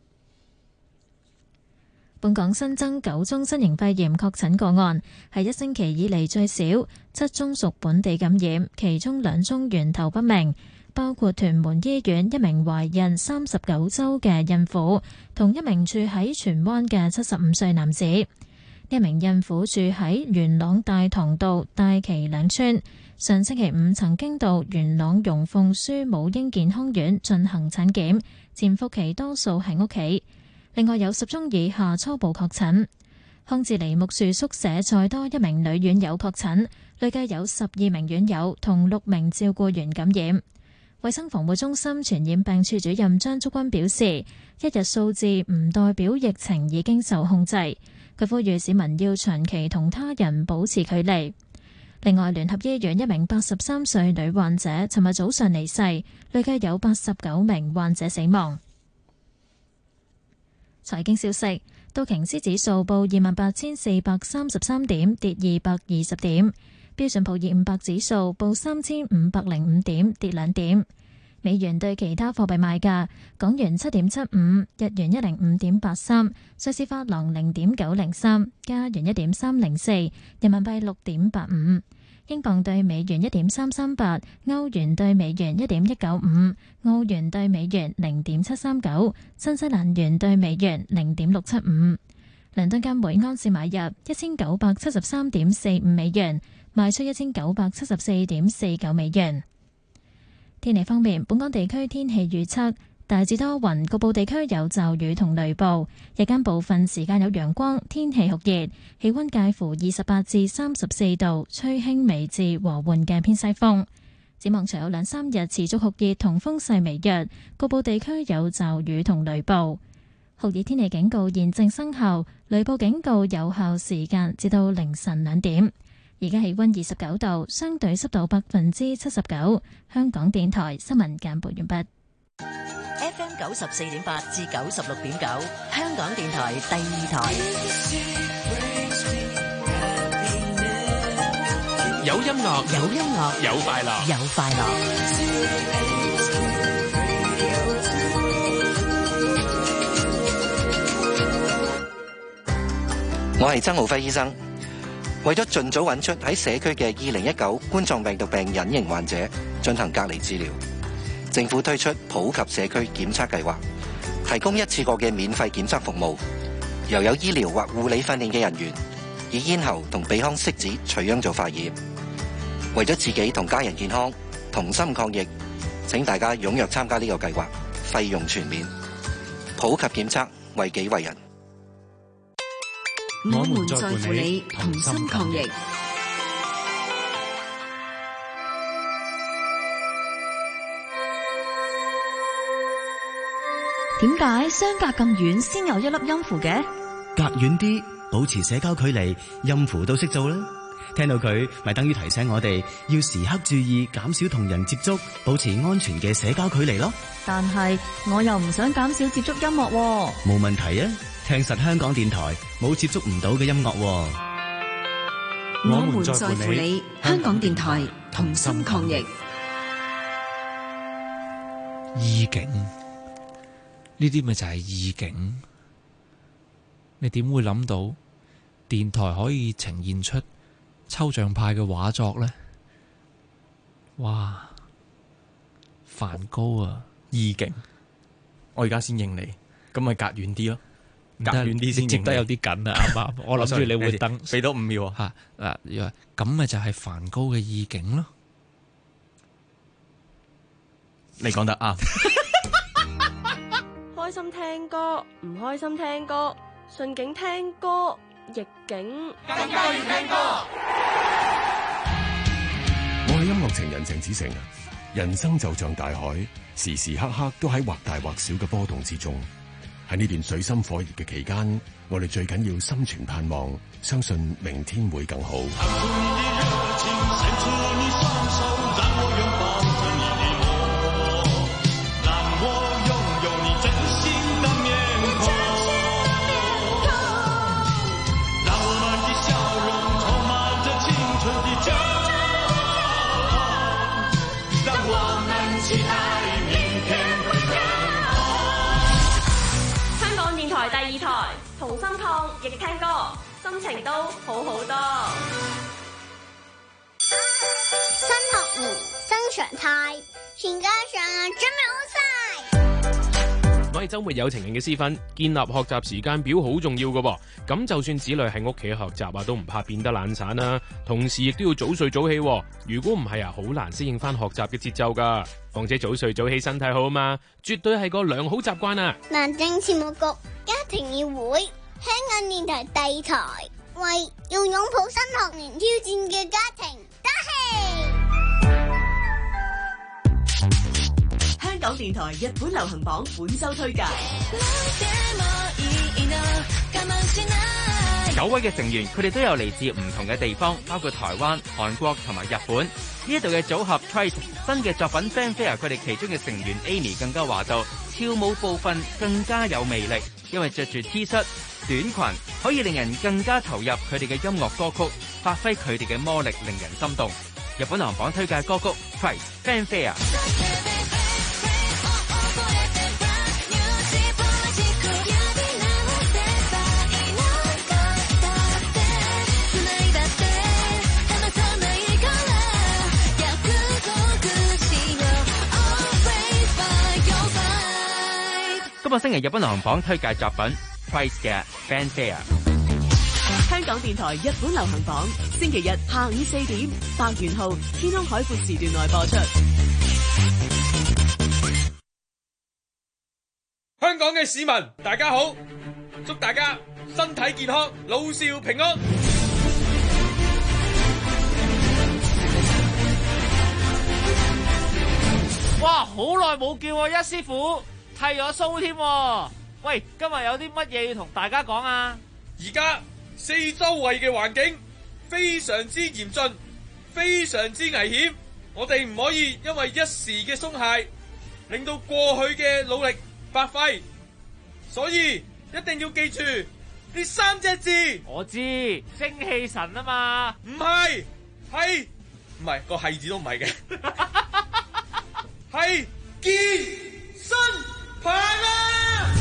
本港新增9宗新型肺炎確診個案，係1星期以嚟最少，7宗屬本地感染，其中2宗源頭不明，包括屯門醫院一名懷孕39週嘅孕婦，同一名住喺荃灣嘅75歲男子。呢名孕婦住喺元朗大棠道大旗嶺村，上星期5曾經到元朗容鳳書母嬰健康院進行診檢，潛伏期多數喺屋企。另外有10宗以下初步確診。康治梨木樹宿舍再多1名女院友確診，累計有12名院友同6名照顧員感染。衛生防護中心傳染病處主任張竹君表示，一日數字唔代表疫情已經受控制。佢呼籲市民要長期同他人保持距離。另外，聯合醫院一名83歲女患者尋日早上離世，累計有89名患者死亡。財經消息，道瓊斯指數報28,433點，跌220點；標準普爾500指數報3,505點，跌2點。美元對其他貨幣賣價：港元7.75，日元105.83，瑞士法郎0.903，加元1.304，人民幣6.85。英鎊對美元1.338，歐元對美元1.195，澳元對美元0.739，新西蘭元對美元0.675。倫敦金每安士買入1973.45美元，賣出1974.49美元。天氣方面，本港地區天氣預測大致多雲，局部地區有驟雨同雷暴。日間部分時間有陽光，天氣酷熱，氣溫介乎28至34度，吹輕微至和緩嘅偏西風。展望隨後2、3日持續酷熱同風勢微弱，局部地區有驟雨同雷暴。酷熱天氣警告現正生效，雷暴警告有效時間至到凌晨2點。而家氣溫29度，相對濕度79%。香港電台新聞簡報完畢。 FM 94.8至96.9，香港電台第2台。 有音樂， 有音樂， 有快樂， 有快樂。 我係曾浩輝醫生。為咗盡早揾出喺社區嘅2019冠狀病毒病隱形患者進行隔離治療，政府推出普及社區檢測計劃，提供一次過嘅免費檢測服務，由有醫療或護理訓練嘅人員以咽喉同鼻腔拭子取樣做化驗。為咗自己同家人健康，同心抗疫，請大家踴躍參加呢個計劃，費用全免。普及檢測，為己為人。 我們在乎你，同心抗疫。 點解相隔咁遠先有一粒音符嘅？ 隔遠啲，保持社交距離，音符都識做啦。聽到佢，咪等於提醒我哋要時刻注意減少同人接觸，保持安全嘅社交距離咯。 但係我又唔想減少接觸音樂喎。 冇問題啊，聽實香港電台，冇接觸唔到嘅音樂喎。 我們在乎你，香港電台同心抗疫。 意境，呢啲咪就係意境。你點會諗到電台可以呈現出抽象派嘅畫作呢？哇！梵高啊， 意境，我而家先應你，咁咪隔遠啲咯，隔遠啲先接得有啲緊啊！啱啱我諗住你會等， 俾多5秒啊！咁咪就係梵高嘅意境咯。 你講得啱。 開心聽歌，唔開心聽歌，順境聽歌，逆境更加要聽歌。 我係音樂情人鄭子誠。人生就像大海，時時刻刻都喺或大或小嘅波動之中。喺呢段水深火熱嘅期間，我哋最緊要心存盼望，相信明天會更好。 香港電台第2台，同心抗疫聽歌，心情都好好多。 新學年新常態，全家上準備好晒。 我係周末有情人嘅私分，建立學習時間表好重要噶噃。咁就算子女喺屋企學習啊，都唔怕變得懶散啦。同時亦都要早睡早起。如果唔係啊，好難適應翻學習嘅節奏噶。況且早睡早起身體好啊嘛，絕對係個良好習慣啊。 民政事務局家庭議會，香港電台第2台，為要擁抱新學年挑戰嘅家庭打氣。 香港電台日本流行榜本周推介。 9位嘅成員，佢哋都有嚟自唔同嘅地方，包括台灣、韓國同埋日本。呢度嘅組合 Twice 新嘅作品 Fanfare， 佢哋其中嘅成員 Amy 更加話到，跳舞部分更加有魅力，因為着住 T 恤、短裙可以令人更加投入佢哋嘅音樂歌曲，發揮佢哋嘅魔力，令人心動。日本流行榜推介歌曲 Twice Fanfare。今個星期日本流行榜推介作品 Twice 嘅 Fanfare。 香港電台日本流行榜，星期日下午4點，白元浩天空海闊時段內播出。 港嘅市民，大家好，祝大家身體健康，老少平安。 哇，好耐冇見喎，一師傅剃咗鬚添。喂，今日有啲乜嘢要同大家講啊？ 而家四周圍嘅環境非常之嚴峻，非常之危險，我哋唔可以因為一時嘅鬆懈，令到過去嘅努力白費。所以一定要記住呢3隻字。 我知，精氣神啊嘛。 唔係，唔係個係字都唔係嘅，係健身棒啊！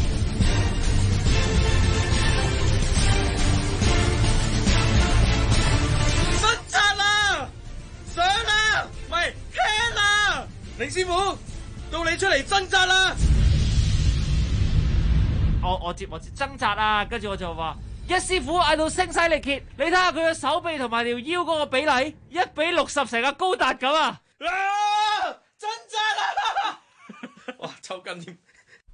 掙扎啦，上啦，唔係聽啦，凌師傅，到你出嚟掙扎啦！ 我接掙扎啊，跟住我就話一師傅嗌到聲嘶力竭，你睇下佢嘅手臂同埋條腰嗰個比例1:60，成個高達咁啊！ 掙扎啦！哇，抽筋添。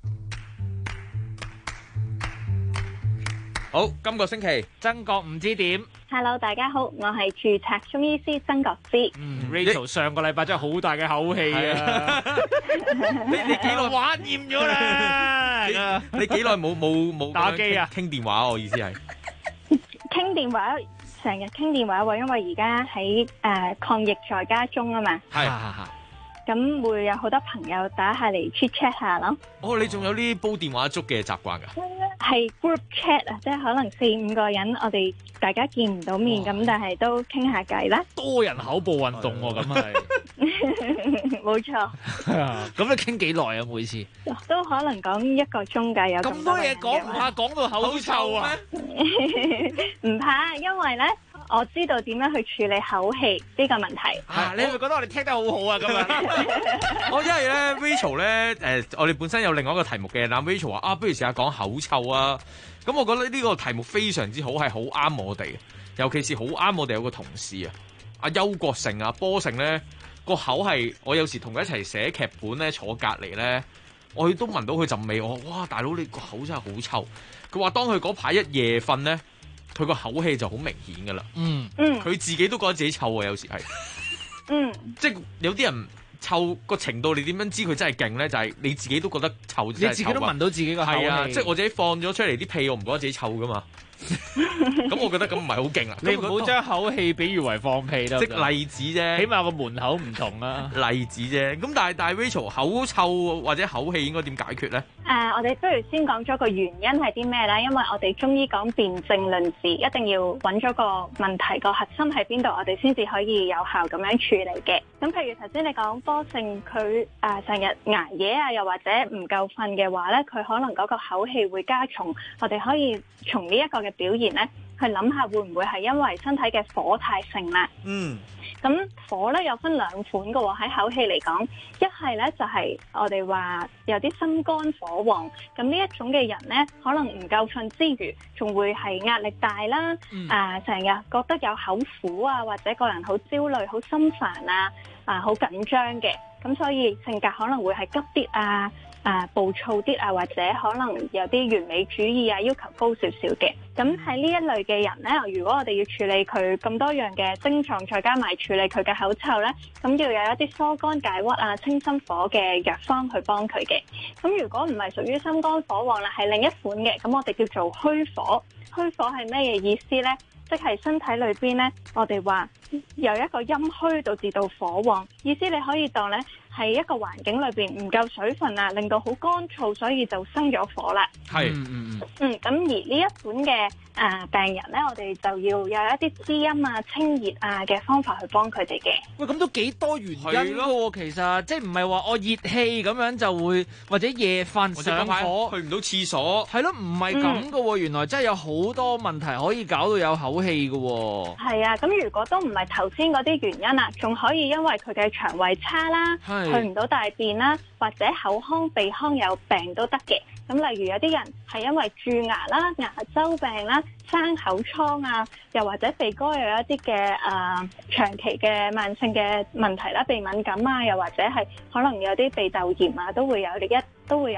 好，今個星期曾國唔知點。 Hello， 大家好，我係註冊中醫師曾國芝。 Rachel 上個禮拜真係好大嘅口氣啊！ 你幾耐玩厭咗啦？ 你幾耐冇打機啊？ 傾電話，我意思係傾電話，成日傾電話喎，因為而家喺抗疫在家中啊嘛。 係。 咁會有好多朋友打下嚟 chat chat 下咯。 哦，你仲有呢煲電話粥嘅習慣㗎？ 係 group chat 啊，即係可能4-5個人，我哋大家見唔到面咁，但係都傾下偈啦。 多人口部運動喎，咁係。 冇錯。 咁你傾幾耐啊？每次都可能講1個鐘㗎，有咁多嘢講，唔怕講到口臭啊？ 唔怕，因為咧。我知道點樣去處理口氣呢個問題。 你係咪覺得我哋聽得好好啊？咁樣， 因為咧 Rachel 咧，我哋本身有另外一個題目嘅，但 Rachel 話不如試下講口臭啊。咁我覺得呢個題目非常之好，係好啱我哋，尤其是好啱我哋有個同事啊，阿邱國成啊，波成咧個口係，我有時同佢一齊寫劇本咧，坐隔離咧，我都聞到佢陣味，我哇大佬你個口真係好臭。佢話當佢嗰排一夜瞓咧。佢個口氣就好明顯噶啦，佢自己都覺得自己臭啊，有時係，即係有啲人臭個程度，你點樣知佢真係勁咧？就係你自己都覺得臭， 你自己都聞到自己個口氣， 係啊，即係我自己放咗出嚟啲屁，我唔覺得自己臭噶嘛。咁我覺得咁唔係好勁啊！ 你唔好將口氣比喻為放屁啦， 即例子啫， 起碼個門口唔同啊。 例子啫，咁但係 Rachel 口臭或者口氣應該點解決咧？ 我哋不如先講咗個原因係啲咩咧？因為我哋中醫講辨證論治，一定要揾咗個問題個核心喺邊度，我哋先至可以有效咁樣處理嘅。咁譬如頭先你講波性佢成日捱夜啊，又或者唔夠瞓嘅話咧，佢可能嗰個口氣會加重。我哋可以從呢一個嘅表現咧，去諗下會唔會係因為身體嘅火太盛啦？咁火咧有分2款嘅喎，喺口氣嚟講，一係咧就係我哋話有啲心肝火旺，咁呢一種嘅人咧，可能唔夠瞓之餘，仲會係壓力大啦，成日覺得有口苦啊，或者個人好焦慮、好心煩啊，好緊張嘅，咁所以性格可能會係急啲啊。暴躁啲啊，或者可能有啲完美主義啊，要求高少少嘅。咁喺呢一類嘅人呢，如果我哋要處理佢咁多樣嘅症狀，再加埋處理佢嘅口臭呢，咁要有一啲疏肝解鬱啊、清心火嘅藥方去幫佢嘅。咁如果唔係屬於心肝火旺啦，係另一款嘅，咁我哋叫做虛火。虛火係咩嘢意思呢？即係身體裏邊呢，我哋話由一個陰虛導致到火旺，意思你可以當呢係一個環境裏邊唔夠水分啊，令到好乾燥，所以就生咗火啦。 係， 咁而呢一款嘅病人呢，我哋就要有一啲滋陰啊、清熱啊嘅方法去幫佢哋嘅。 喂，咁都幾多原因喎？其實即係唔係話我熱氣咁樣就會，或者夜瞓上火去唔到廁所， 係咯，唔係咁噶喎。原來真係有好多問題可以搞到有口氣噶喎。 係啊，咁如果都唔係頭先嗰啲原因啦，仲可以因為佢嘅腸胃差啦，去唔到大便啦，或者口腔、鼻腔有病都得嘅。咁例如有啲人係因為蛀牙啦、牙周病啦、生口瘡啊，又或者鼻哥有一啲嘅長期嘅慢性嘅問題啦，鼻敏感啊，又或者係可能有啲鼻竇炎啊，都會有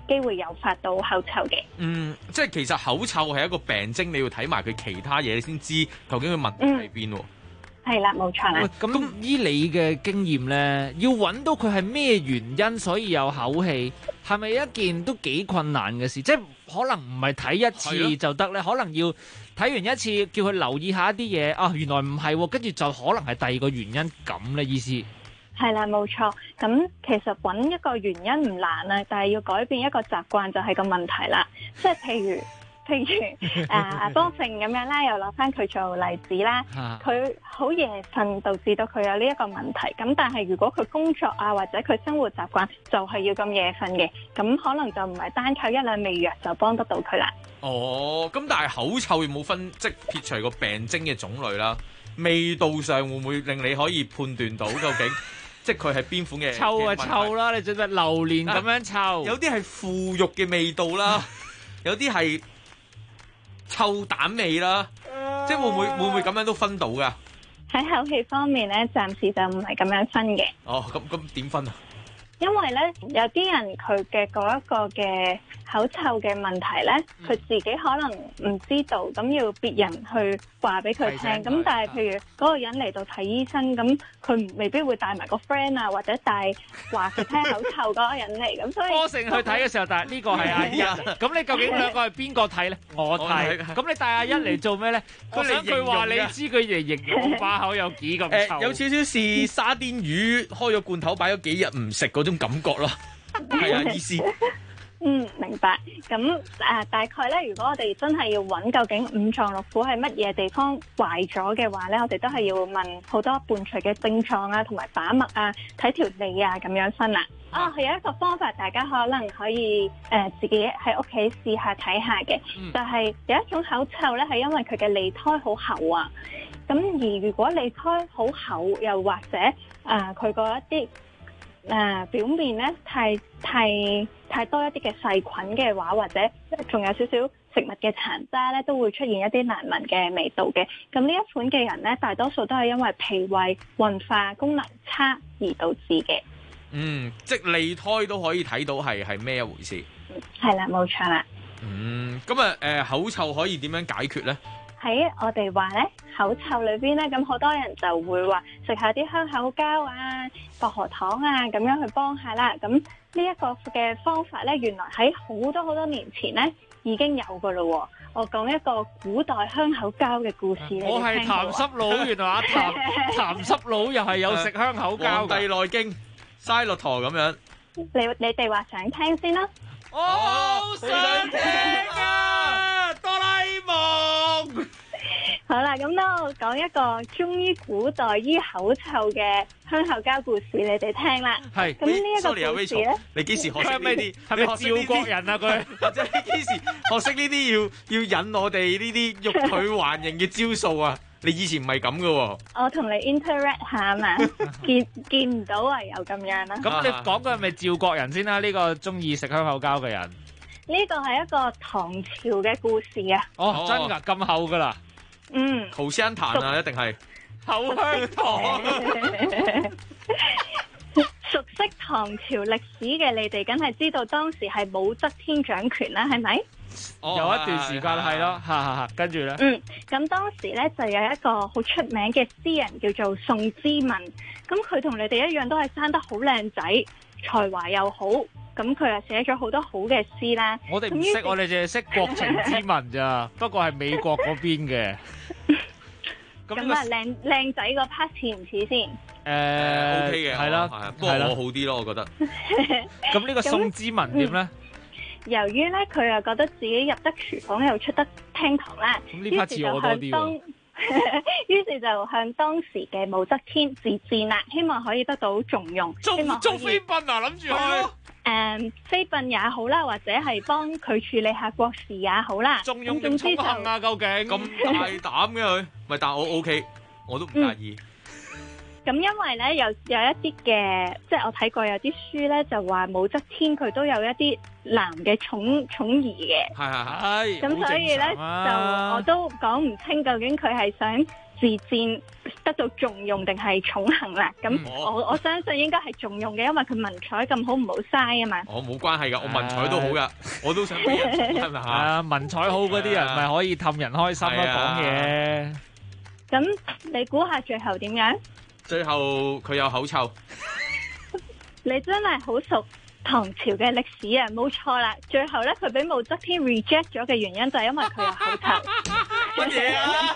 機會誘發到口臭嘅。 即係其實口臭係一個病徵，你要睇埋佢其他嘢，你先知究竟佢問題喺邊。 係啦，冇錯啦。 咁依你嘅經驗呢，要揾到佢係咩原因，所以有口氣，係咪一件都幾困難嘅事？即係可能唔係睇一次就得咧，可能要睇完一次，叫佢留意下一啲嘢。啊，原來唔係喎，跟住就可能係第二個原因咁嘅意思。 係啦，冇錯。咁其實揾一個原因唔難啊，但係要改變一個習慣就係個問題啦。即係譬如多盛咁樣啦，又攞翻佢做例子啦。佢好夜瞓，導致到佢有呢一個問題。咁但係如果佢工作啊或者佢生活習慣就係要咁夜瞓嘅，咁可能就唔係單靠一兩味藥就幫得到佢啦。 咁但係口臭有冇分，即係撇除個病徵嘅種類啦，味道上會唔會令你可以判斷到究竟即係佢係邊款嘅？ 臭啊臭啦，你做咩榴蓮咁樣臭？ 有啲係腐肉嘅味道啦，有啲係臭蛋味啦，即係會唔會咁樣都分到㗎？ 喺口氣方面咧，暫時就唔係咁樣分嘅。 咁點分啊？ 因為咧，有啲人佢嘅嗰一個嘅口臭嘅問題咧，佢自己可能唔知道，咁要別人去話俾佢聽。咁但係譬如嗰個人嚟到睇醫生，咁佢未必會帶埋個 friend 啊，或者帶話佢聽口臭嗰個人嚟。咁所以多盛去睇嘅時候，但係呢個係阿一。咁你究竟兩個係邊個睇咧？我睇。咁你帶阿一嚟做咩咧？我想佢話你知佢嚟形容把口有幾咁臭。 有少少似沙甸魚開咗罐頭擺咗幾日唔食嗰種感覺咯。係啊，意思。 明白。咁大概咧，如果我哋真係要揾究竟五臟六腑係乜嘢地方壞咗嘅話咧，我哋都係要問好多伴隨嘅症狀啊，同埋把脈啊，睇條脷啊咁樣分啦。係有一個方法，大家可能可以自己喺屋企試下睇下嘅，就係有一種口臭咧，係因為佢嘅脷胎好厚啊。咁而如果脷胎好厚，又或者佢嗰一啲表面咧太多一啲嘅細菌嘅話，或者仲有少少食物嘅殘渣咧，都會出現一啲難聞嘅味道嘅。咁呢一款嘅人咧，大多數都係因為脾胃運化功能差而導致嘅。 即係脷胎都可以睇到係咩一回事？ 係啦，冇錯啦。 咁口臭可以點樣解決咧？ 喺我哋話咧，口臭裏邊咧，咁好多人就會話食下啲香口膠啊、薄荷糖啊，咁樣去幫下啦。咁呢一個嘅方法咧，原來喺好多年前咧已經有噶咯。我講一個古代香口膠嘅故事。 我係鹹濕佬，原來阿鹹濕佬又係有食香口膠。 黃帝內經、西洛陀咁樣。 你哋話想聽先啦。 好想聽啊！哆啦 A 夢。 好啦，咁咧我講一個中醫古代醫口臭嘅香口膠故事，你哋聽啦。 係。 咁呢一個故事咧， 你幾時學識呢啲？ 係咪趙國人啊佢？ 或者你幾時學識呢啲要引我哋呢啲欲拒還迎嘅招數啊？你以前唔係咁噶喎。 我同你 interact 下嘛，見唔到唯有咁樣啦。 咁你講嘅係咪趙國人先啦？呢個中意食香口膠嘅人。 呢個係一個唐朝嘅故事啊。 真㗎，咁厚㗎啦。 桃香壇啊，一定係口香糖。 熟悉唐朝歷史嘅你哋，梗係知道當時係武則天掌權啦，係咪？ 有一段時間係咯，跟住咧。 咁當時咧就有一個好出名嘅詩人叫做宋之問，咁佢同你哋一樣都係生得好靚仔，才華又好，咁佢又寫咗好多好嘅詩啦。 我哋唔識，我哋淨係識國情之文咋，不過係美國嗰邊嘅。 咁啊，靚仔個 part 似唔似先 ？OK 嘅， 係啦， 不過我好啲咯，我覺得。 咁呢個宋之文點咧？ 由於咧佢又覺得自己入得廚房又出得廳堂啦，於是就向當時嘅武則天自薦啦，希望可以得到重用。 做妃嬪啊，諗住去妃嬪也好啦，或者係幫佢處理下國事也好啦。 重用定寵幸啊？究竟咁大膽嘅佢？咪但我 OK，我都唔介意。 咁因為咧有一啲嘅，即係我睇過有啲書咧，就話武則天佢都有一啲男嘅寵兒嘅。 係。 咁所以咧就我都講唔清究竟佢係想自薦得到重用定係重行啦。咁我相信應該係重用嘅，因為佢文采咁好，唔好嘥啊嘛。 我冇關係㗎，我文采都好㗎，我都想俾人係咪嚇？ 文采好嗰啲人咪可以氹人開心咯，講嘢。 咁你估下最後點樣？ 最後佢有口臭。 你真係好熟唐朝嘅歷史啊！冇錯啦，最後咧佢俾武則天 reject 咗嘅原因就係因為佢有口臭。 乜嘢啊？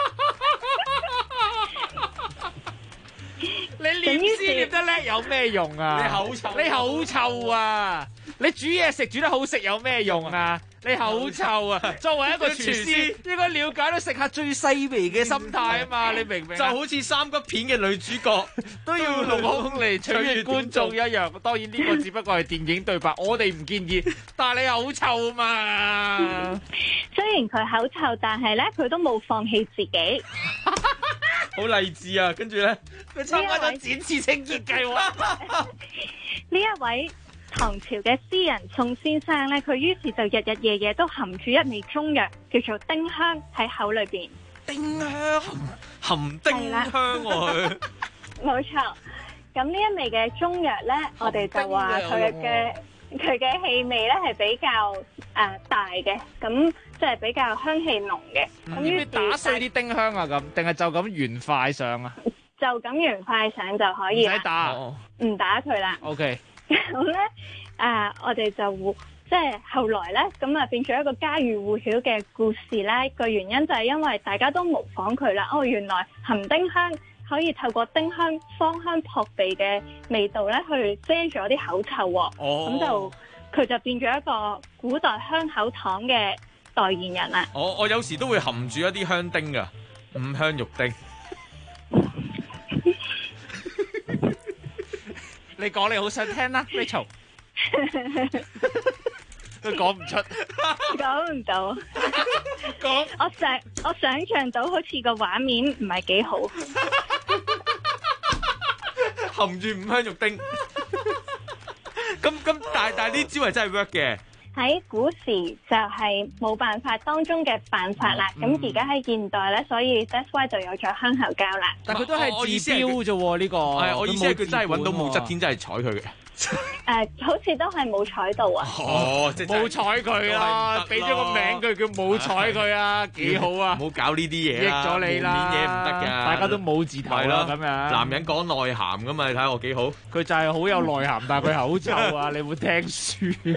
你念詩念得叻有咩用啊？你口臭啊！你煮嘢食煮得好食有咩用啊？你口臭啊！作為一個廚師，應該了解到食客最細微嘅心態啊嘛！你明唔明？ 就好似三級片嘅女主角都要用空嚟取悅觀眾一樣。當然呢個只不過係電影對白，我哋唔建議。但係你口臭啊嘛！ 雖然佢口臭，但係咧佢都冇放棄自己。 好勵志啊！跟住咧， 佢參加咗展翅清潔計劃。 呢一位唐朝嘅詩人宋先生咧，佢於是就日日夜夜都含住一味中藥，叫做丁香喺口裏邊。 丁香含丁香喎。 冇錯。咁呢一味嘅中藥咧，我哋就話佢嘅氣味咧係比較大嘅，咁即係比較香氣濃嘅。咁於是打碎啲丁香啊，咁定係就咁原塊上啊？ 就咁原塊上就可以。 唔使打， 唔打佢啦。 OK。 咁咧，我哋就即係後來咧，咁啊變咗一個家喻戶曉嘅故事咧。個原因就係因為大家都模仿佢啦。哦，原來含丁香可以透過丁香芳香撲鼻嘅味道咧，去遮咗啲口臭喎。咁就佢就變咗一個古代香口糖嘅代言人啦。 我有時都會含住一啲香丁㗎，五香肉丁。 你講你好想聽啦 ，Rachel。都講唔出， 講唔到。 講我想象到好似個畫面唔係幾好。 含住五香肉丁。咁但係呢招係真係 work 嘅。 喺古時就係冇辦法當中嘅辦法啦。咁而家喺現代咧，所以 that's why 就有咗香口膠啦。 但佢都係治標啫喎，呢個。 係我意思係佢真係揾到武則天，真係睬佢嘅。 好似都係冇睬到啊！ 即係冇睬佢啦，俾咗個名佢叫冇睬佢啊，幾好啊！ 唔好搞呢啲嘢啦， 益咗你啦， 面嘢唔得㗎， 大家都冇字頭啦咁樣。 男人講內涵㗎嘛，你睇下我幾好。 佢就係好有內涵，但係佢口臭啊！你會聽書。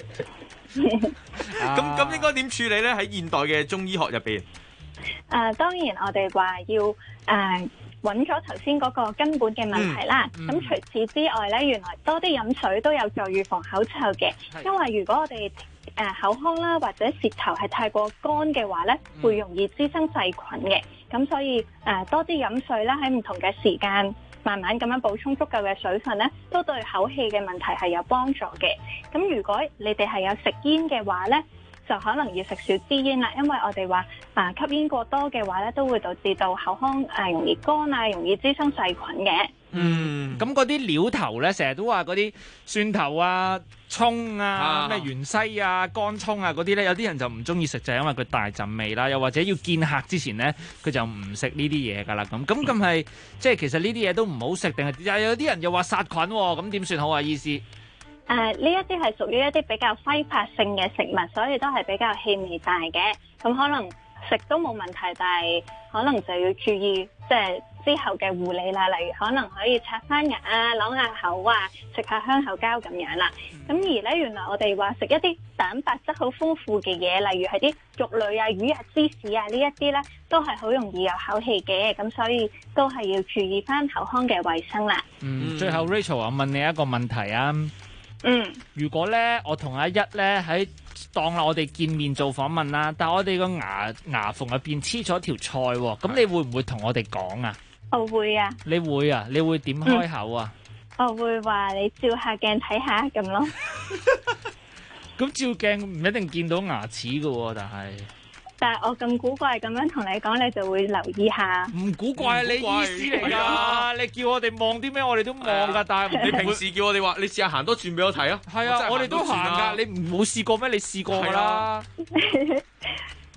咁應該點處理咧？喺現代嘅中醫學入邊， 當然我哋話要揾咗頭先嗰個根本嘅問題啦。咁除此之外咧，原來多啲飲水都有助預防口臭嘅。因為如果我哋口腔啦或者舌頭係太過乾嘅話咧，會容易滋生細菌嘅。咁所以多啲飲水啦，喺唔同嘅時間慢慢咁樣補充足夠嘅水分咧，都對口氣嘅問題係有幫助嘅。咁如果你哋係有食煙嘅話咧，就可能要食少支煙啦，因為我哋話吸煙過多嘅話咧，都會導致到口腔容易乾啊，容易滋生細菌嘅。 咁嗰啲料頭咧，成日都話嗰啲蒜頭啊、葱啊、咩芫茜啊、乾葱啊嗰啲咧，有啲人就唔中意食，就係因為佢大陣味啦，又或者要見客之前咧，佢就唔食呢啲嘢噶啦。咁係即係其實呢啲嘢都唔好食，定係有啲人又話殺菌喎，咁點算好啊？醫師？ 呢一啲係屬於一啲比較揮發性嘅食物，所以都係比較氣味大嘅。咁可能食都冇問題，但係可能就要注意即係之後嘅護理啦。例如可能可以刷翻牙啊、啷下口啊、食下香口膠咁樣啦。咁而咧，原來我哋話食一啲蛋白質好豐富嘅嘢，例如係啲肉類啊、魚啊、芝士啊呢一啲咧，都係好容易有口氣嘅。咁所以都係要注意翻口腔嘅衛生啦。 最後 Rachel， 我問你一個問題啊。如果咧我同阿一咧喺當我哋見面做訪問啦，但係我哋個牙縫入邊黐咗條菜喎，咁你會唔會同我哋講啊？ 我會啊。 你會啊？你會點開口啊？ 我會話你照下鏡睇下咁咯。 咁照鏡唔一定見到牙齒㗎喎，但係我咁古怪咁樣同你講，你就會留意下。 唔古怪，你醫師嚟㗎，你叫我哋望啲咩，我哋都望㗎。但係你平時叫我哋話，你試下行多轉俾我睇啊。 係啊，我哋都行㗎。你冇試過咩？你試過㗎啦。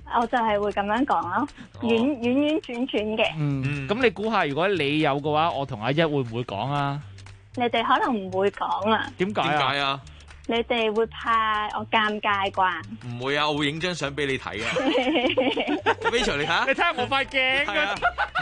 我就係會咁樣講咯，婉轉嘅。 咁你估下，如果你有嘅話，我同阿一會唔會講啊？ 你哋可能唔會講啊？ 點解啊？ 你哋會怕我尷尬啩？ 唔會啊，我會影張相俾你睇啊。Rachel， 你睇下， 你睇下我塊鏡啊！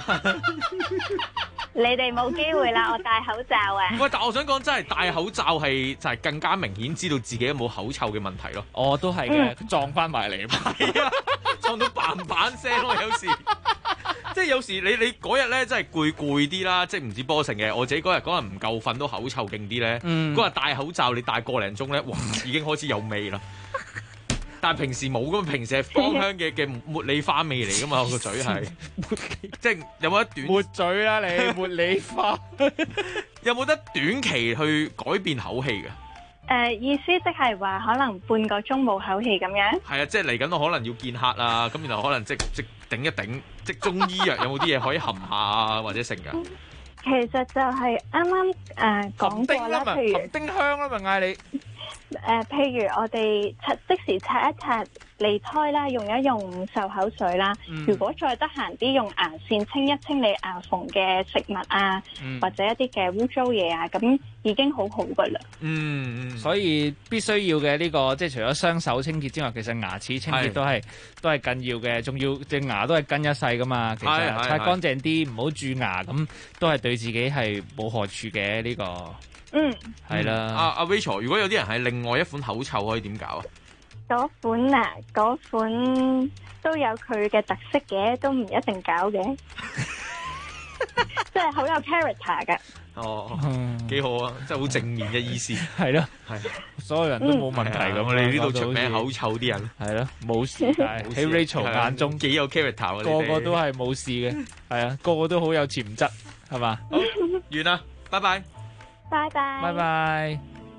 你哋冇機會啦，我戴口罩啊！ 喂，但我想講真係戴口罩係就係更加明顯知道自己有冇口臭嘅問題咯。 哦，都係嘅，撞翻埋嚟， 係啊，撞到嘭嘭聲咯，有時。即係有時你嗰日咧真係攰啲啦，即係唔止波成嘅。我自己嗰日可能唔夠瞓都口臭勁啲咧。嗰日戴口罩你戴個零鐘咧，哇已經開始有味啦。但係平時冇㗎嘛，平時係芳香嘅茉莉花味嚟㗎嘛，個嘴係。即係有冇得短？ 抹嘴啦你，茉莉花。 有冇得短期去改變口氣㗎？ 意思即係話可能半個鐘冇口氣咁樣？ 係啊，即係嚟緊我可能要見客啊，咁然後可能即頂一頂，即中醫藥有冇啲嘢可以含下啊，或者成㗎？ 其實就係啱啱講過啦，譬如含丁香啦，咪嗌你。 譬如我哋即時擦一擦脷苔啦，用一用漱口水啦。如果再得閒啲，用牙線清一清你牙縫嘅食物啊，或者一啲嘅污糟嘢啊，咁已經好好噶啦。 所以必須要嘅呢個，即係除咗雙手清潔之外，其實牙齒清潔都係緊要嘅，仲要隻牙都係跟一世噶嘛。其實擦乾淨啲，唔好蛀牙，咁都係對自己係冇害處嘅呢個。係啦。 阿 Rachel， 如果有啲人係另外一款口臭，可以點搞啊？ 嗰款都有佢嘅特色嘅，都唔一定搞嘅，即係好有 character 嘅。 哦，幾好啊，真係好正面嘅意思。 係咯， 係所有人都冇問題咁。 我哋呢度出名口臭啲人， 係咯，冇事。喺 Rachel 眼中幾有 character， 個個都係冇事嘅，係啊，個個都好有潛質，係嘛？ 好，完啦，拜拜。 拜拜。 拜拜。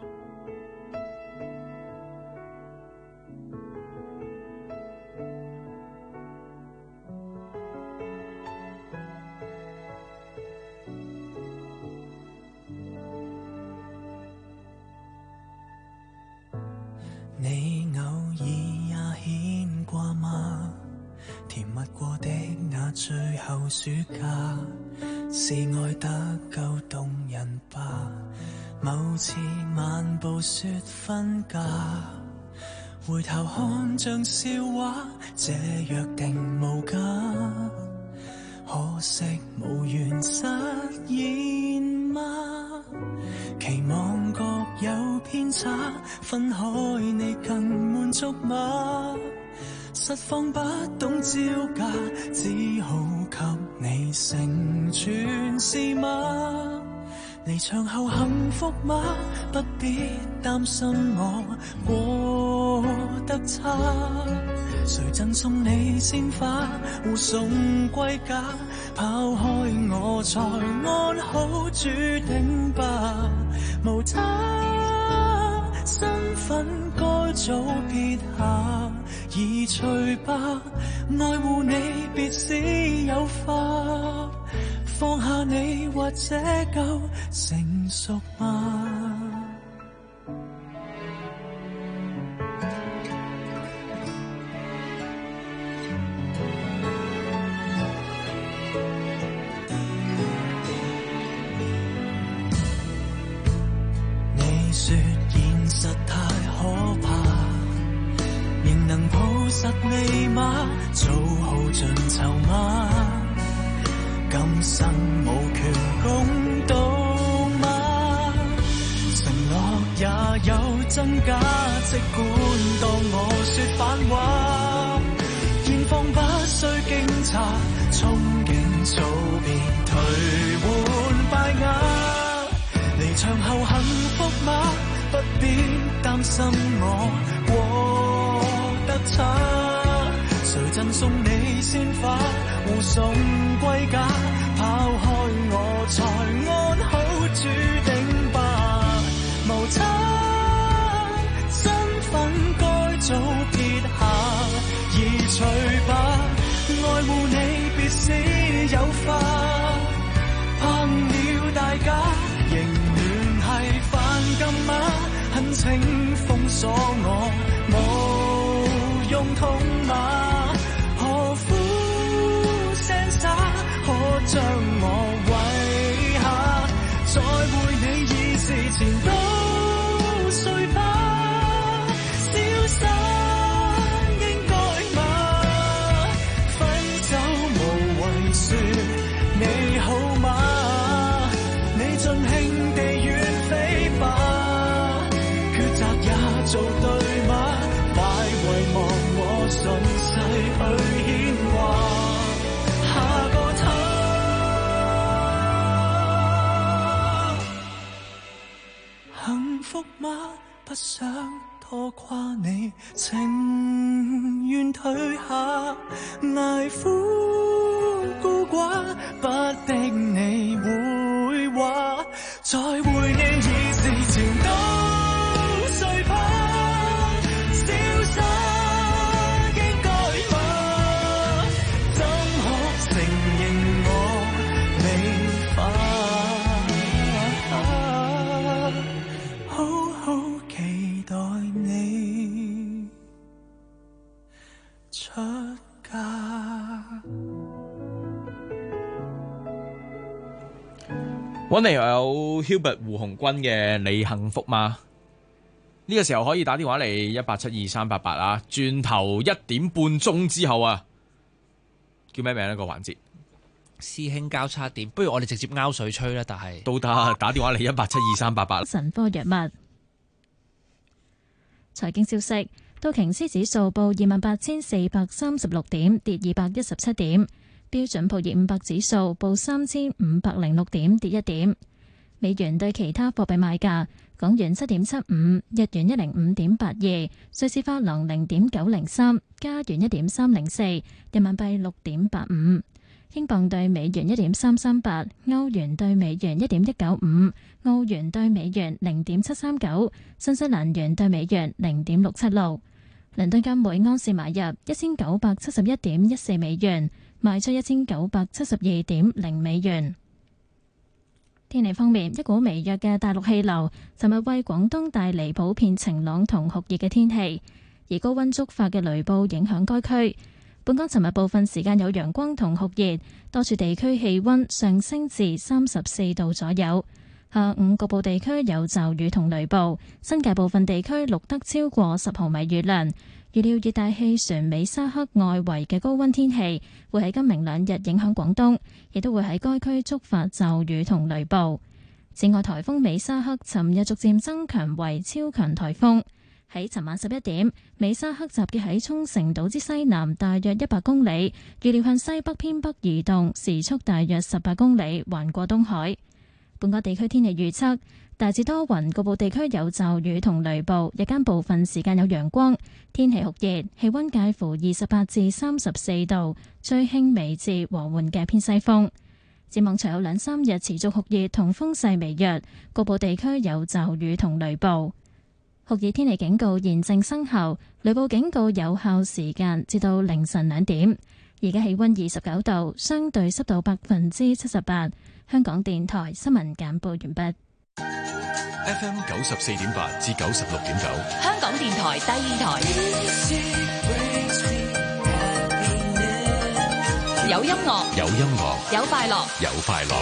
你偶爾也牽掛嗎？甜蜜過的那最後暑假，是愛得夠動人吧？某次漫步說分家，回頭看像笑話，這約定無假，可惜無緣實現嗎？期望各有偏差，分開你更滿足嗎？實況不懂招架，只好給你成全是嗎？離場後幸福嗎？不必擔心我過得差，誰贈送你鮮花，護送歸家，拋開我才安好注定吧。無他，身份該早撇下，移除吧，愛護你別使有花，放下你或者夠成熟嗎？你說現實太可怕，仍能抱實你嗎？做好盡籌碼，今生無權公道嗎？承諾也有真假，即管當我說反話，現況不需驚詫，憧憬早別退換敗瓦。離場後幸福嗎？不必擔心我過得差，誰贈送你鮮花，護送歸家，拋開我才安好注定吧。無差，身份該早撇下，移除吧，愛護你別使有花，盼了大家仍聯繫犯禁嗎？恨情封鎖我，無用痛嗎？ 前都誰怕消失應該嗎？分手無謂說你好嗎？你盡興地遠飛吧，抉擇也做對嗎？快遺忘我順勢去牽掛下個他，幸福嗎？不想拖垮你，情願退下，捱苦孤寡，不逼你會話，再回憶以事前都誰怕消失應該嗎？怎可承認我未化？好好期待你出嫁。 搵嚟有 Hubert 胡鴻鈞嘅你幸福嗎？呢個時候可以打電話嚟1872388啊！轉頭1點半鐘之後啊，叫咩名呢個環節？ 師兄交叉點，不如我哋直接拗水吹啦。但係都得，打電話嚟1872388。 神科藥物。財經消息，道瓊斯指數報28,436點，跌217點。標準普爾500指數報3,506點，跌1點。美元對其他貨幣賣價：港元7.75，日元105.82，瑞士法郎0.903，加元1.304，人民幣6.85，英鎊對美元1.338，歐元對美元1.195，澳元對美元0.739，新西蘭元對美元0.676。倫敦金每安士買入1971.14美元，賣出1972.0美元。天氣方面，一股微弱嘅大陸氣流尋日為廣東帶嚟普遍晴朗同酷熱嘅天氣，而高溫觸發嘅雷暴影響該區。本港尋日部分時間有陽光同酷熱，多處地區氣溫上升至34度左右。下午局部地區有驟雨同雷暴，新界部分地區錄得超過10毫米雨量。預料熱帶氣旋美沙克外圍嘅高溫天氣會喺今明兩日影響廣東，亦都會喺該區觸發驟雨同雷暴。此外，颱風美沙克尋日逐漸增強為超強颱風。喺尋晚11點，美沙克集結喺沖繩島之西南大約100公里，預料向西北偏北移動，時速大約18公里，橫過東海。本港地區天氣預測，大致多雲，局部地區有驟雨同雷暴，日間部分時間有陽光，天氣酷熱，氣溫介乎28至34度，吹輕微至和緩嘅偏西風。展望隨後2-3日持續酷熱同風勢微弱，局部地區有驟雨同雷暴。酷熱天氣警告現正生效，雷暴警告有效時間至到凌晨2點。而家氣溫29度，相對濕度78%。香港電台新聞簡報完畢。 FM 94.8至96.9， 香港電台第二台，有音樂， 有音樂， 有快樂， 有快樂。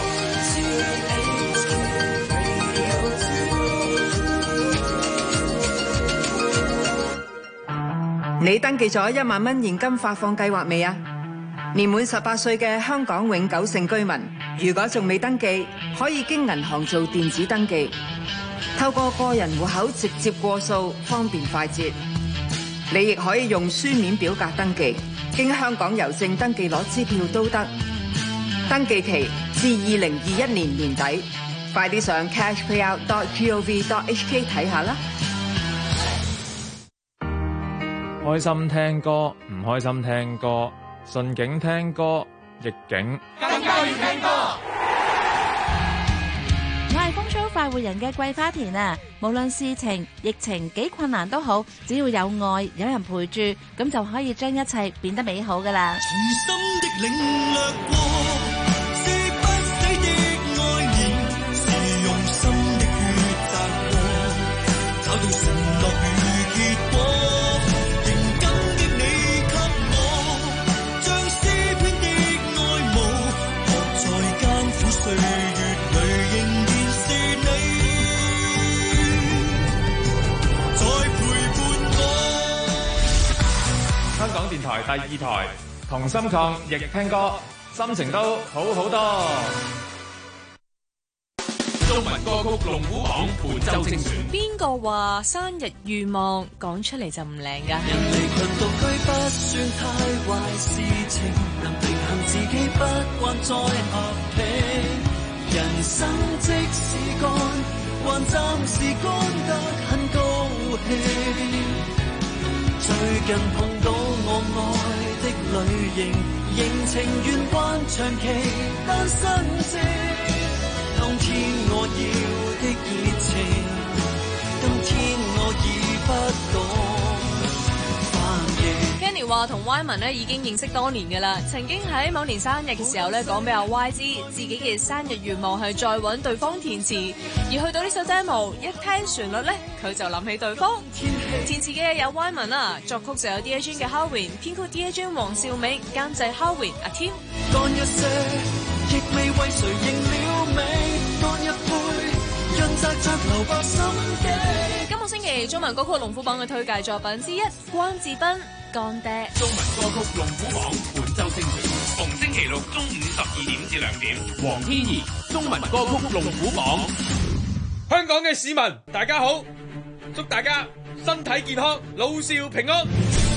你登記咗1萬蚊現金發放計劃未啊？年滿18歲嘅香港永久性居民，如果仲未登記，可以經銀行做電子登記，透過個人戶口直接過數，方便快捷。你亦可以用書面表格登記，經香港郵政登記攞支票都得。登記期至2021年年底，快啲上 cashpayout.gov.hk 睇下啦。 開心聽歌，唔開心聽歌，順境聽歌，逆境更加要聽歌。 我係風騷快活人嘅桂花田啊！無論事情、疫情幾困難都好，只要有愛，有人陪住，咁就可以將一切變得美好噶啦。 重新的領略過，是不死的愛念，是用心的抉擇過，找到承諾與結果。 台第2台，同心抗疫聽歌，心情都好好多。 中文歌曲龍虎榜本周精選。 邊個話生日願望講出嚟就唔靚㗎？ 人離群獨居不算太壞事情，能平衡自己不慣再合拼。人生即使乾，還暫時乾得很高興。最近碰到我愛的類型，仍情願還長期單身症。當天我要的熱情，今天我已不懂反應。 Kenny 話同 Wyman 咧已經認識多年㗎啦，曾經喺某年生日嘅時候咧講俾阿 Y 知自己嘅生日願望係再揾對方填詞，而去到呢首 demo 一聽旋律咧，佢就諗起對方。填詞嘅有 Wyman 啦，作曲就有 Dear Jane 嘅 Howin， 編曲 Dear Jane 黃少美，監製 Howin 阿 Tim。 乾一些，亦未為誰認了名，乾一杯，潤澤着留白心機。 今個星期中文歌曲龍虎榜嘅推介作品之一，關智斌。乾爹。 中文歌曲龍虎榜本周精選，逢星期六中午12點至2點。黃天怡，中文歌曲龍虎榜。 香港嘅市民大家好，祝大家身體健康，老少平安。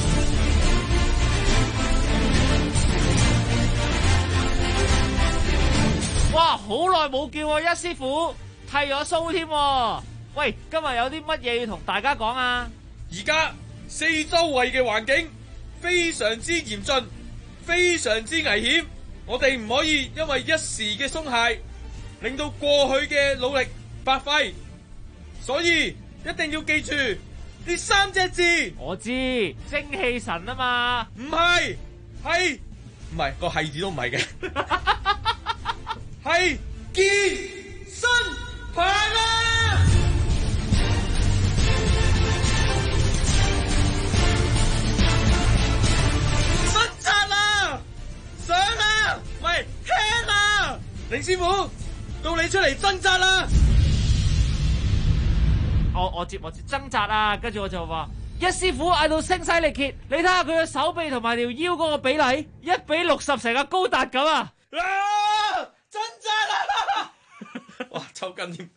哇！好耐冇見喎，一師傅剃咗鬚添。喂，今日有啲乜嘢要同大家講啊？ 而家四周圍嘅環境非常之嚴峻，非常之危險，我哋唔可以因為一時嘅鬆懈，令到過去嘅努力白費。所以一定要記住呢3隻字。 我知精氣神啊嘛， 唔係，係唔係個係字都唔係嘅，係健身牌啦！伸扎啦，上啦，喂，聽啦，凌師傅，到你出嚟掙扎啦！ 我接掙扎啊，跟住我就話一師傅嗌到聲嘶力竭，你睇下佢嘅手臂同埋條腰嗰個比例1比60，成個高達咁啊！ 掙扎啦！哇，抽筋添！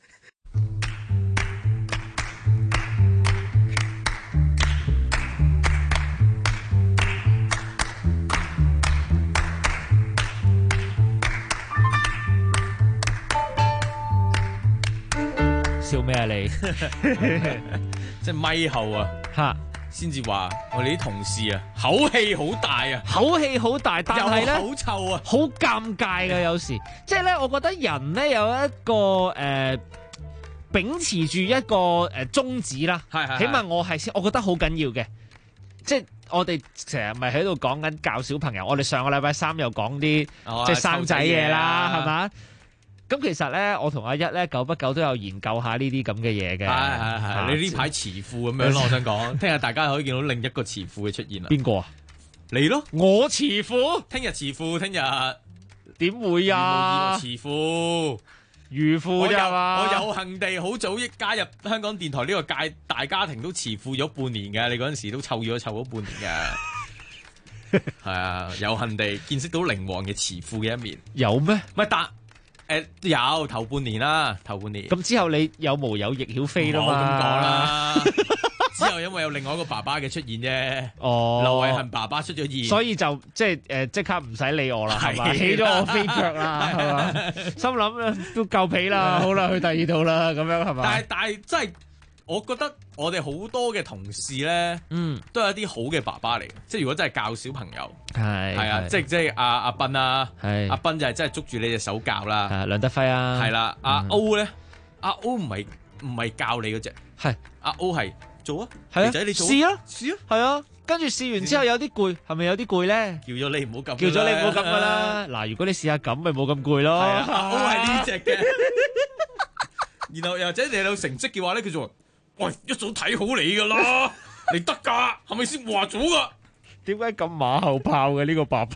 笑咩啊你？ 即係咪後啊， 吓先至話我哋啲同事啊，口氣好大啊， 口氣好大，但係咧好臭啊， 好尷尬嘅有時，即係咧，我覺得人咧有一個秉持住一個宗旨啦， 係起碼我覺得好緊要嘅，即係我哋成日咪喺度講緊教小朋友，我哋上個禮拜3又講啲即係生仔嘢啦，係嘛？咁其實咧，我同阿一咧久不久都有研究下呢啲咁嘅嘢嘅。 係，你呢排慈父咁樣咯，我想講，聽日大家可以見到另一個慈父嘅出現啦。 邊個啊？ 你咯， 我慈父。 聽日慈父，聽日點會啊？ 慈父， 漁夫啫嘛。 我有幸地好早加入香港電台呢個大家庭，都慈父咗半年嘅。你嗰陣時都湊咗半年嘅。係啊，有幸地見識到靈王嘅慈父嘅一面。 有咩？ 咪有頭半年啦， 咁之後你有毛有翼曉飛啦嘛？ 咁講啦。之後因為有另外一個爸爸嘅出現啫。 哦， 劉偉恒爸爸出咗現， 所以就即刻唔使理我啦，係嘛？起咗我飛腳啦，係嘛？心諗都夠皮啦，好啦，去第二度啦，咁樣係嘛？ 但係真係，我覺得我哋好多嘅同事咧，都有一啲好嘅爸爸嚟嘅。即係如果真係教小朋友，係啊，即係阿斌啊，阿斌就係真係捉住你隻手教啦。 梁德輝啊， 係啦，阿 O 咧，阿 O 唔係教你嗰隻，係阿 O 係做啊， 係仔你做試啊，係啊，跟住試完之後有啲攰，係咪有啲攰咧？ 叫咗你唔好咁， 叫咗你唔好咁噶啦。嗱，如果你試下咁，咪冇咁攰咯。 阿 O 係呢隻嘅，然後又或者你有成績嘅話咧，佢就話：喂，一早睇好你噶啦，你得噶，係咪先話咗噶？ 點解咁馬後炮嘅呢個爸爸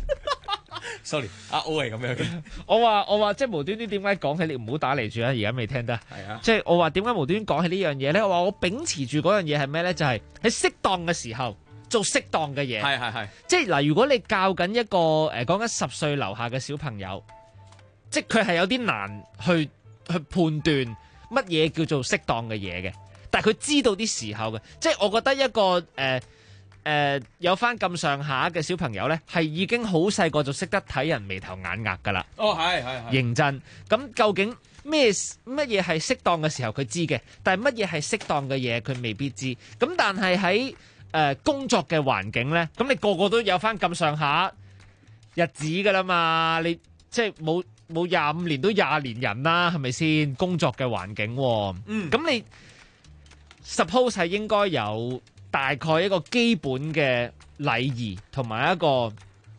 ？Sorry，阿 O 係咁樣嘅。 我話即係無端端點解講起你唔好打嚟住啊？而家未聽得。 係啊。 即係我話點解無端端講起呢樣嘢咧？我話我秉持住嗰樣嘢係咩咧？就係喺適當嘅時候做適當嘅嘢。 係， 即係嗱，如果你教緊一個講緊10歲樓下嘅小朋友，即係佢係有啲難去判斷乜嘢叫做適當嘅嘢嘅，但係佢知道啲時候嘅，即係我覺得一個有翻咁上下嘅小朋友呢，係已經好細個就識得睇人眉頭眼額噶啦。 哦，係， 認真。咁究竟乜嘢係適當嘅時候佢知嘅，但係乜嘢係適當嘅嘢佢未必知。咁但係喺工作嘅環境呢，咁你個個都有翻咁上下日子噶啦嘛，你即係冇25年都20年人啦，係咪先？工作嘅環境，咁你 suppose 係應該有大概一個基本嘅禮儀同埋一個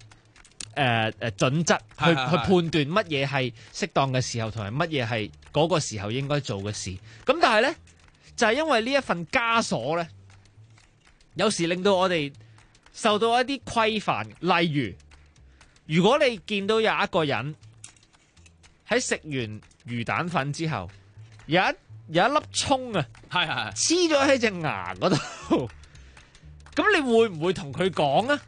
準則去判斷乜嘢係適當嘅時候，同埋乜嘢係嗰個時候應該做嘅事。咁但係呢，就係因為呢一份枷鎖呢，有時令到我哋受到一啲規範。例如果你見到有一個人喺食完魚蛋粉之後，有一粒蔥啊，黐咗喺隻牙嗰度，咁你會唔會同佢講啊？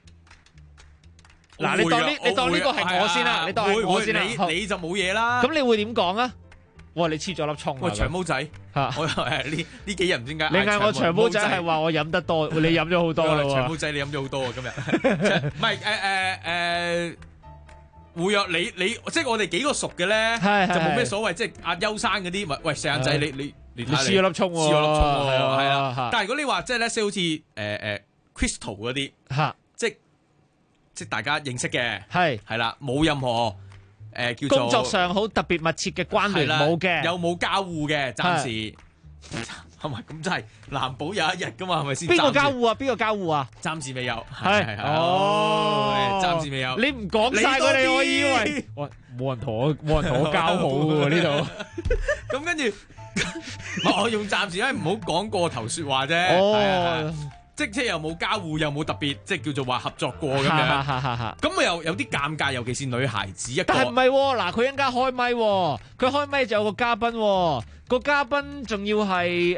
嗱，你當呢個係我先啦，你當係我先啦， 你就冇嘢啦。 咁你會點講啊？哇！你黐咗粒蔥啊！ 喂，長毛仔嚇，我呢幾日唔知點解你嗌我長毛仔係話我飲得多，你飲咗好多啦喎！ 長毛仔你飲咗好多啊！今日唔係會啊！你即係我哋幾個熟嘅咧，就冇咩所謂。即係阿優生嗰啲，喂細眼仔，你黐咗粒蔥喎， 黐咗粒蔥喎，係啊！但係如果你話即係咧，好似Crystal 嗰啲嚇， 即係大家認識嘅， 係啦，冇任何叫做工作上好特別密切嘅關聯冇嘅， 有冇交互嘅，暫時係咪咁真係難保有一日噶嘛？係咪先？ 邊個交互啊？邊個交互啊？ 暫時未有， 係暫時未有。 你唔講晒佢哋，我以為喂冇人同我交好嘅喎呢度。 咁跟住，我用暫時，因為唔好講過頭説話啫。即係又冇交互，又冇特別，即係叫做話合作過咁樣。咁啊又有啲尷尬，尤其是女孩子一個。 但係唔係喎？嗱，佢一陣間開咪喎，佢開咪就有個嘉賓喎，個嘉賓仲要係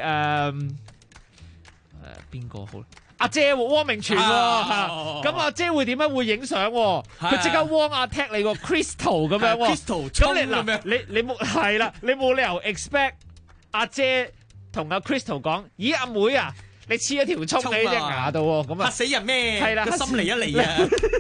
邊個好？阿姐汪明荃喎，咁阿姐會點樣會影相？佢即刻汪阿 Tag 你個 Crystal 咁樣喎。 Crystal 咁你冇係啦，你冇理由 expect 阿姐同阿 Crystal 講，咦阿妹啊？你黐咗條蔥喺隻牙度喎，咁啊嚇死人咩？ 係啦， 個心嚟一嚟啊！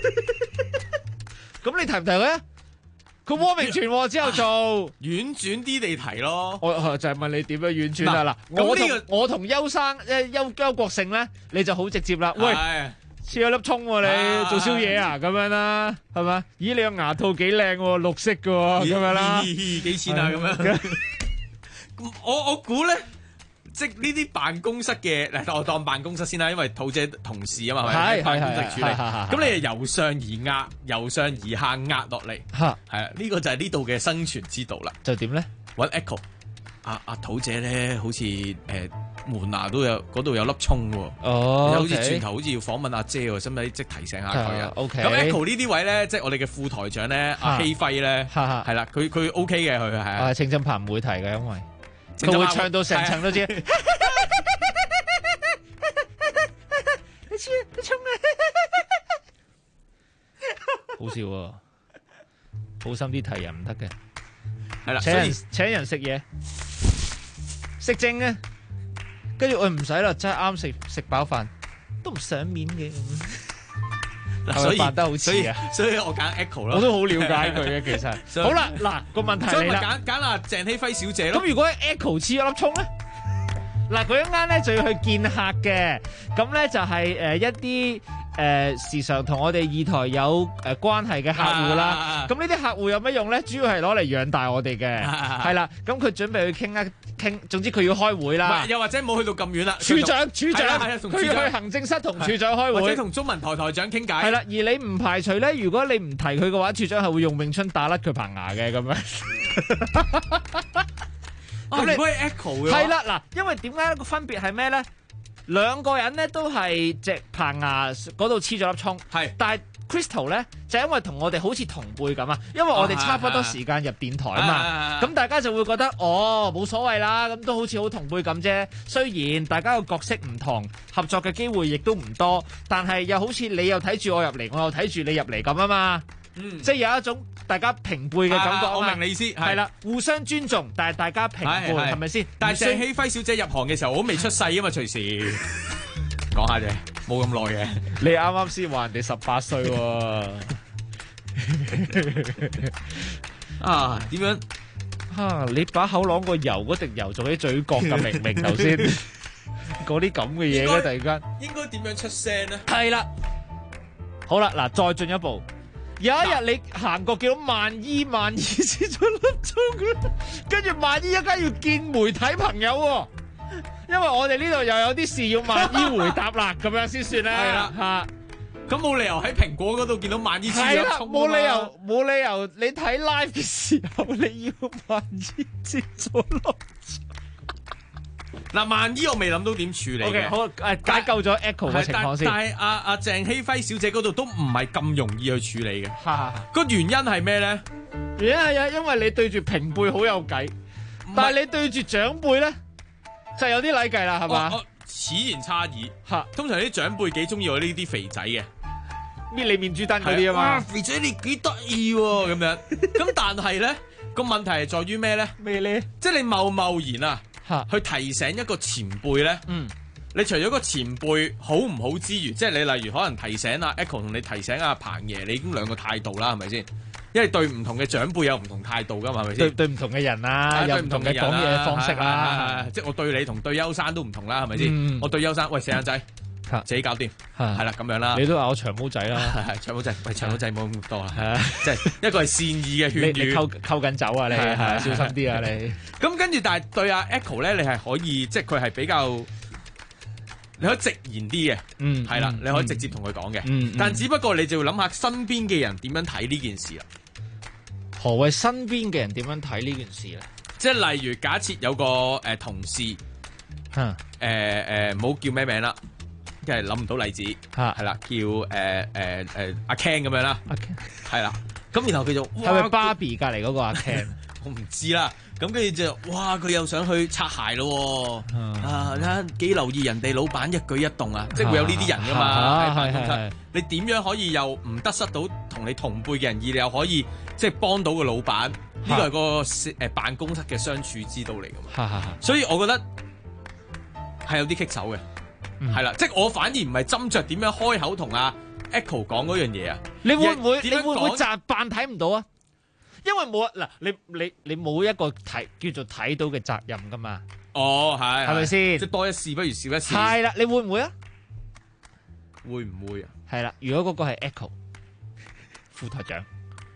咁你提唔提佢啊？佢汪明荃之後做婉轉啲地提咯。 我就係問你點樣婉轉啊？嗱，我同優生邱國勝咧，你就好直接啦。喂，黐咗粒蔥喎，你做宵夜啊？咁樣啦，係咪？咦，你個牙套幾靚喎，綠色嘅喎，咁樣啦， 幾錢啊？咁樣。我估咧。即呢啲辦公室嘅，嗱我當辦公室先啦，因為兔姐同事啊嘛，係辦公室處理。咁你係由上而壓，由上而下壓落嚟，係啊，呢個就係呢度嘅生存之道啦。 就點咧？ 揾 Echo，阿兔姐咧，好似門牙都有嗰度有粒蔥喎，好似轉頭好似要訪問阿姐喎，使唔使即提醒下佢啊 ？OK。 咁 Echo 呢啲位咧，即係我哋嘅副台長咧，阿希輝咧，係啦，佢 OK 嘅，佢係啊。 清真棚唔會提嘅，因為。佢會唱到成層都知，你蔥啊！好笑喎，好心啲提人唔得嘅， 係啦， 請人食嘢，食精啊，跟住我唔使啦，真係啱食飽飯，都唔上面嘅。 所以扮得好似啊， 所以我揀 Echo 咯。 我都好了解佢嘅，其實。好啦，嗱個問題嚟啦。 所以揀阿鄭希輝小姐咯。 咁如果 Echo 黐咗粒蔥咧，嗱佢一間咧就要去見客嘅，咁咧就係一啲時常同我哋二台有關係嘅客戶啦。咁呢啲客戶有乜用咧？主要係攞嚟養大我哋嘅，係啦。咁佢準備去傾，總之佢要開會啦。 又或者冇去到咁遠啦。 處長，佢要去行政室同處長開會， 或者同中文台台長傾偈。 係啦，而你唔排除咧，如果你唔提佢嘅話，處長係會用詠春打甩佢棚牙嘅咁樣。 咁你可以 Echo 嘅。 係啦，嗱，因為點解個分別係咩咧？兩個人咧都係隻棚牙嗰度黐咗粒蔥，但係 Crystal 咧，就因為同我哋好似同輩咁啊，因為我哋差不多時間入電台啊嘛，咁大家就會覺得冇所謂啦，咁都好似好同輩咁啫。雖然大家個角色唔同，合作嘅機會亦都唔多，但係又好似你又睇住我入嚟，我又睇住你入嚟咁啊嘛。即係有一種大家平輩嘅感覺。 我明你意思， 係啦，互相尊重，但係大家平輩，係咪先？ 但係鄭希輝小姐入行嘅時候，我都未出世啊嘛，隨時講下啫，冇咁耐嘅。 你啱啱先話人哋18歲喎， 點樣你把口啷個油嗰滴油做喺嘴角咁明明頭先嗰啲咁嘅嘢咧，突然間應該點樣出聲咧？ 係啦，好啦，嗱，再進一步。有一日你行過見到萬姨遲咗粒鐘嘅，跟住萬姨一間要見媒體朋友喎，因為我哋呢度又有啲事要萬姨回答啦，咁樣先算啦。係啦， 咁冇理由喺蘋果嗰度見到萬姨遲咗粒鐘。 冇理由，你睇 live 嘅時候你要萬姨遲咗粒鐘。 嗱，萬姨我未諗到點處理嘅。 OK， 好，解救咗 Echo 嘅情況先。 但係阿鄭希輝小姐嗰度都唔係咁容易去處理嘅。個原因係咩咧？ 原因係因為你對住平輩好有計，但係你對住長輩咧就有啲禮計啦，係嘛？ 此言差矣。通常啲長輩幾中意我呢啲肥仔嘅， 搣你面珠燈嗰啲啊嘛。 肥仔你幾得意喎咁樣。咁但係咧個問題係在於咩咧？ 咩咧？ 即係你貿然去提醒一個前輩咧，你除咗個前輩好唔好之餘，即係你例如可能提醒阿 Echo 同你提醒阿彭爺，你已經兩個態度啦，係咪先？因為對唔同嘅長輩有唔同態度噶嘛，係咪先？ 對唔同嘅人啦，有唔同嘅講嘢方式啦， 即係我對你同對優山都唔同啦，係咪先？我對優山，喂，四眼仔，自己搞掂，係啦咁樣啦。 你都話我長毛仔啦， 係長毛仔，喂，長毛仔冇咁多啦，即係一個係善意嘅勸喻， 你溝緊酒啊，你係小心啲啊，你。 咁跟住，但係對阿 Echo 咧，你係可以，即係佢係比較，你可以直言啲嘅，係啦，你可以直接同佢講嘅，但只不過你就要諗下身邊嘅人點樣睇呢件事啦。 何謂身邊嘅人點樣睇呢件事咧？ 即係例如假設有個同事，唔好叫咩名啦。即係諗唔到例子，係啦，叫阿 Ken 咁樣啦，係啦，咁然後佢就係咪芭比隔離嗰個阿 Ken？ 我唔知啦，咁跟住就哇，佢又想去擦鞋咯，睇下幾留意人哋老闆一舉一動啊，即係會有呢啲人噶嘛，係你點樣可以又唔得失到同你同輩嘅人，而你又可以即係幫到個老闆？呢個係個辦公室嘅相處之道嚟噶嘛，所以我覺得係有啲棘手嘅。係啦，即係我反而唔係斟酌點樣開口同阿 Echo 講嗰樣嘢啊！ 你會唔會扮睇唔到啊？因為冇嗱，你冇一個叫做睇到嘅責任噶嘛？係咪先？ 即係多一事不如少一事。 係啦，你會唔會啊？ 會唔會啊？ 係啦，如果嗰個係 Echo 副台長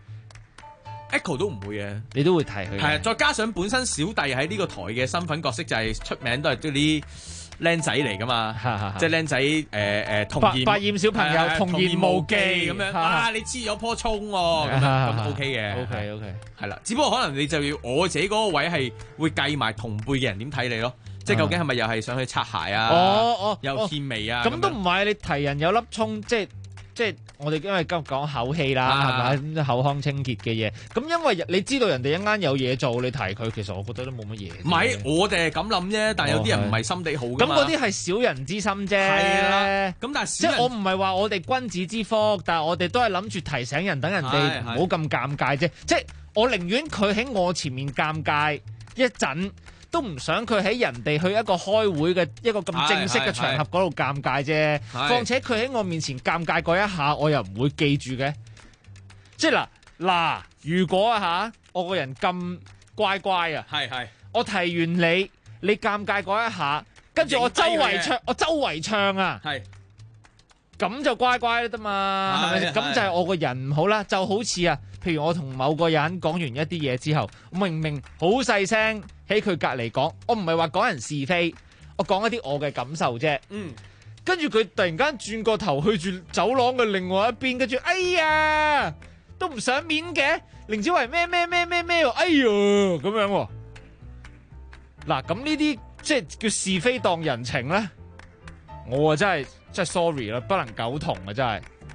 ，Echo 都唔會嘅， 你都會提佢。 係啊，再加上本身小弟喺呢個台嘅身份角色就係出名都係啲僆仔嚟噶嘛，即係僆仔童言百厭小朋友童言無忌咁樣，你黐咗棵葱喎，咁 OK 嘅 ，OK 係啦，只不過可能你就要我自己嗰個位係會計埋同輩嘅人點睇你咯，即係究竟係咪又係想去擦鞋啊？又獻媚啊？ 咁都唔係，你提人有粒葱，即係我哋因為今日講口氣啦，係咪口腔清潔嘅嘢？咁因為你知道人哋一間有嘢做，你提佢，其實我覺得都冇乜嘢。 唔係，我哋係咁諗啫，但係有啲人唔係心地好㗎嘛。 咁嗰啲係小人之心啫。係啦。咁但係即係我唔係話我哋君子之福，但係我哋都係諗住提醒人，等人哋唔好咁尷尬啫。即係我寧願佢喺我前面尷尬一陣，都唔想佢喺人哋去一個開會嘅一個咁正式嘅場合嗰度尷尬啫。況且佢喺我面前尷尬嗰一下，我又唔會記住嘅。即係嗱，如果我個人咁乖乖啊，我提完你尷尬嗰一下，跟住我周圍唱啊，咁就乖乖啦得嘛，係咪？咁就係我個人唔好啦，就好似譬如我同某個人講完一啲嘢之後，明明好細聲喺佢隔離講，我唔係話講人是非，我講一啲我嘅感受啫。跟住佢突然間轉個頭去住走廊嘅另外一邊，跟住哎呀都唔想面嘅，凌子維咩喎，哎呀咁樣喎。嗱，咁呢啲即係叫是非當人情咧，我真係 sorry 啦，不能苟同啊，真係。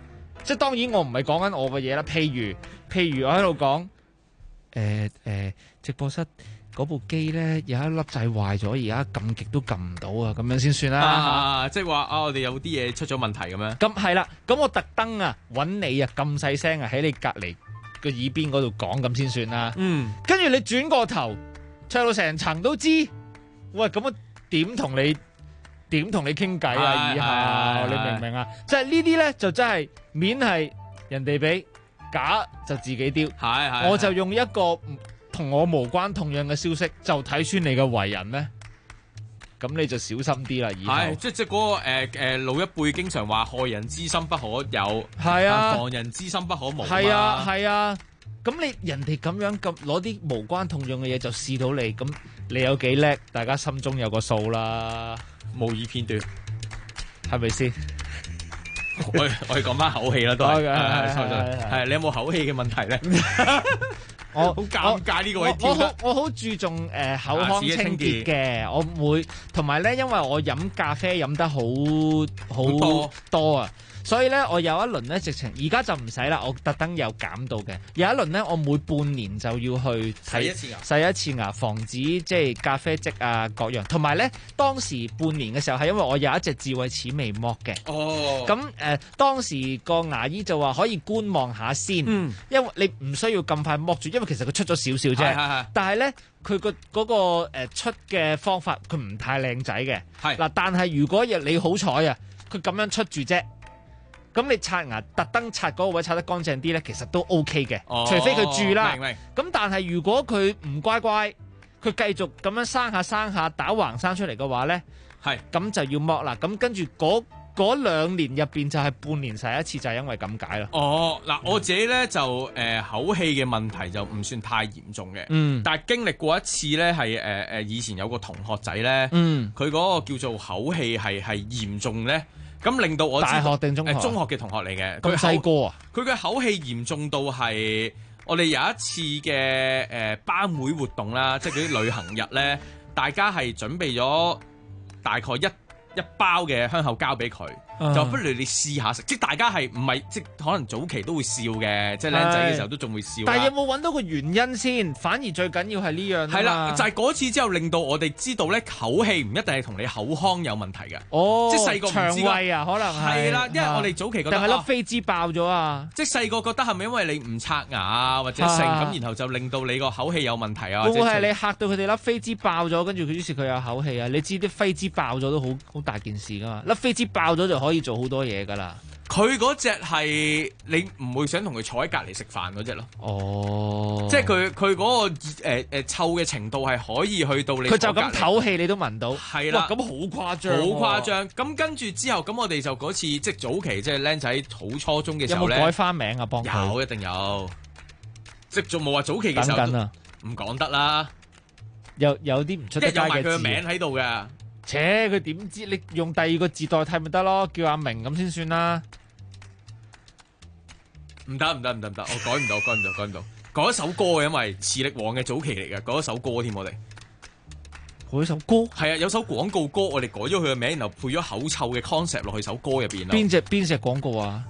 即係當然我唔係講緊我嘅嘢啦。譬如我喺度講，直播室嗰部機咧有一粒掣壞咗，而家撳極都撳唔到啊，咁樣先算啦。 即係話我哋有啲嘢出咗問題咁樣。 咁係啦，咁我特登揾你咁細聲喺你隔離個耳邊嗰度講咁先算啦。跟住你轉過頭，唱到成層都知。喂，咁我點同你傾偈啊？以後你明唔明啊？即係呢啲咧就真係面係人哋俾，假就自己丟。我就用一個同我無關痛癢嘅消息就睇穿你嘅為人咧，咁你就小心啲啦。以後即係嗰個老一輩經常話害人之心不可有，防人之心不可無。係啊，咁你人哋咁樣攞啲無關痛癢嘅嘢就試到你，咁你有幾叻？大家心中有個數啦。 無意片段， 係咪先？ 我哋講翻口氣啦，都係你有冇口氣嘅問題咧？我好尷尬呢個位。 我好注重口腔清潔嘅，我會同埋咧，因為我飲咖啡飲得好多啊。所以咧，我有一輪咧，直情而家就唔使啦。我特登有減到嘅。有一輪咧，我每半年就要去洗一次牙，防止即係咖啡漬啊各樣。同埋咧，當時半年嘅時候係因為我有一隻智慧齒未剝嘅。咁當時個牙醫就話可以觀望下先，因為你唔需要咁快剝住，因為其實佢出咗少少啫。但係咧，佢嗰個出嘅方法佢唔太靚仔嘅。嗱，但係如果你好彩啊，佢咁樣出住啫。咁你刷牙特登刷嗰個位刷得乾淨啲咧，其實都 OK 嘅，除非佢蛀啦。咁但係如果佢唔乖乖，佢繼續咁樣生下打橫生出嚟嘅話咧，咁就要剝啦。咁跟住嗰2年入邊就係半年洗一次，就係因為咁解咯。 嗱，我自己咧就口氣嘅問題就唔算太嚴重嘅，但係經歷過一次咧係以前有個同學仔咧，佢嗰個叫做口氣係嚴重咧。咁令到我知道大學定中學？ 中學嘅同學嚟嘅， 咁細個啊！ 佢嘅口氣嚴重到係我哋有一次嘅班會活動啦，即係嗰啲旅行日咧，大家係準備咗大概一包嘅香口膠俾佢，就不如你試下食，即係大家係唔係即係可能早期都會笑嘅，即係僆仔嘅時候都仲會笑。 但係有冇揾到個原因先？反而最緊要係呢樣。係啦，就係嗰次之後令到我哋知道咧，口氣唔一定係同你口腔有問題嘅。即係細個唔知腸胃啊，可能係啦，因為我哋早期覺得定係粒飛滋爆咗啊！ 即係細個覺得係咪因為你唔刷牙啊或者剩咁，然後就令到你個口氣有問題啊？ 會唔會係你嚇到佢哋粒飛滋爆咗，跟住於是佢有口氣啊？你知啲飛滋爆咗都好大件事噶嘛？粒飛滋爆咗就可以做好多嘢噶啦。 佢嗰隻係你唔會想同佢坐喺隔離食飯嗰隻咯。即係佢嗰個臭嘅程度係可以去到你。佢就咁唞氣你都聞到。 係啦， 咁好誇張。 好誇張。咁跟住之後，咁我哋就嗰次即係早期即係僆仔好初中嘅時候咧。 有冇改翻名啊？幫佢。 有，一定有。即係仲冇話早期嘅時候。 等緊啊！ 唔講得啦。 有啲唔出得街嘅字。 有埋佢嘅名喺度嘅。 佢點知？你用第二個字代替咪得咯？叫阿明咁先算啦。 唔得，我改唔到。改一首歌嘅，因為磁力王嘅早期嚟嘅，改一首歌添，我哋。 改一首歌？ 係啊，有首廣告歌，我哋改咗佢嘅名，然後配咗口臭嘅 concept 落去首歌入邊咯。 邊隻廣告啊？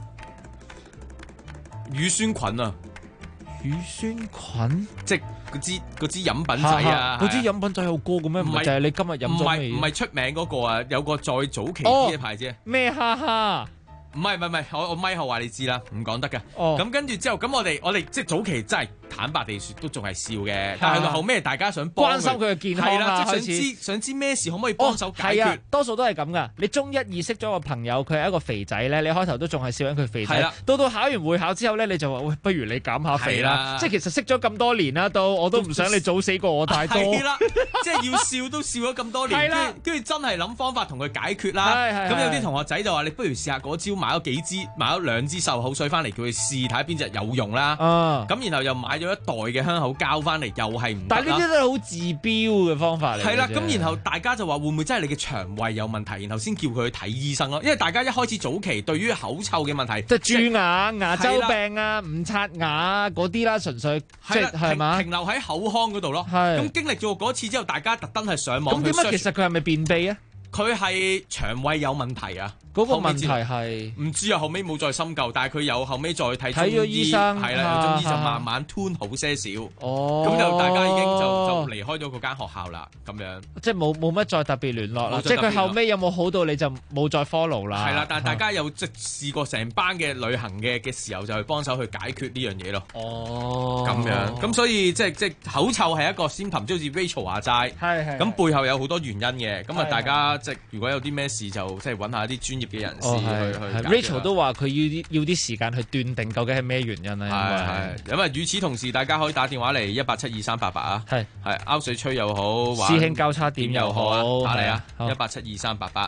乳酸菌啊！ 乳酸菌？ 即係嗰支飲品仔啊！ 嗰支飲品仔好歌嘅咩？唔係就係你今日飲咗未？ 唔係出名嗰個啊，有個再早期啲嘅牌子。 咩哈哈？ 唔係，我咪後話你知啦，唔講得㗎。咁跟住之後，咁我哋即係早期真係坦白地説，都仲係笑嘅。但係到後尾，大家想關心佢嘅健康啦， 即係想知咩事，可唔可以幫手解決？ 多數都係咁噶。你中一二識咗個朋友，佢係一個肥仔咧，你開頭都仲係笑緊佢肥仔。到考完會考之後咧，你就話喂，不如你減下肥啦。即係其實識咗咁多年啦，我都唔想你早死過我太多。 係啦，即係要笑都笑咗咁多年，跟住真係諗方法同佢解決啦。咁有啲同學仔就話：你不如試下嗰招，買咗2支漱口水翻嚟，叫佢試睇下邊隻有用啦。咁然後又買咗一袋嘅香口膠翻嚟，又係唔得。 但係呢啲都係好治標嘅方法嚟。 係啦，咁然後大家就話會唔會真係你嘅腸胃有問題，然後先叫佢去睇醫生咯。因為大家一開始早期對於口臭嘅問題， 即係蛀牙、牙周病啊、唔刷牙嗰啲啦，純粹係嘛停留喺口腔嗰度咯。咁經歷咗嗰次之後，大家特登係上網。 咁點解其實佢係咪便秘啊？ 佢係腸胃有問題啊！ 嗰個問題係唔知啊，後尾冇再深究，但係佢有後尾再睇咗醫生， 係啦，有中醫就慢慢 tune 好些少。 哦， 咁就大家已經就離開咗嗰間學校啦，咁樣。 即係冇乜再特別聯絡啦。即係佢後尾有冇好到你就冇再 follow 啦。 係啦，但係大家有即係試過成班嘅旅行嘅時候，就去幫手去解決呢樣嘢咯。 哦， 咁樣。咁所以即係口臭係一個symptom，即好似 Rachel 話齋。 係。 咁背後有好多原因嘅。咁啊，大家即係如果有啲咩事就即係揾下啲專業嘅人士去。 Rachel 都話佢要啲時間去斷定究竟係咩原因咧。 係。咁啊，與此同時，大家可以打電話嚟1872388啊。係勾水吹又好， 師兄交叉點又好， 打嚟啊！1872388。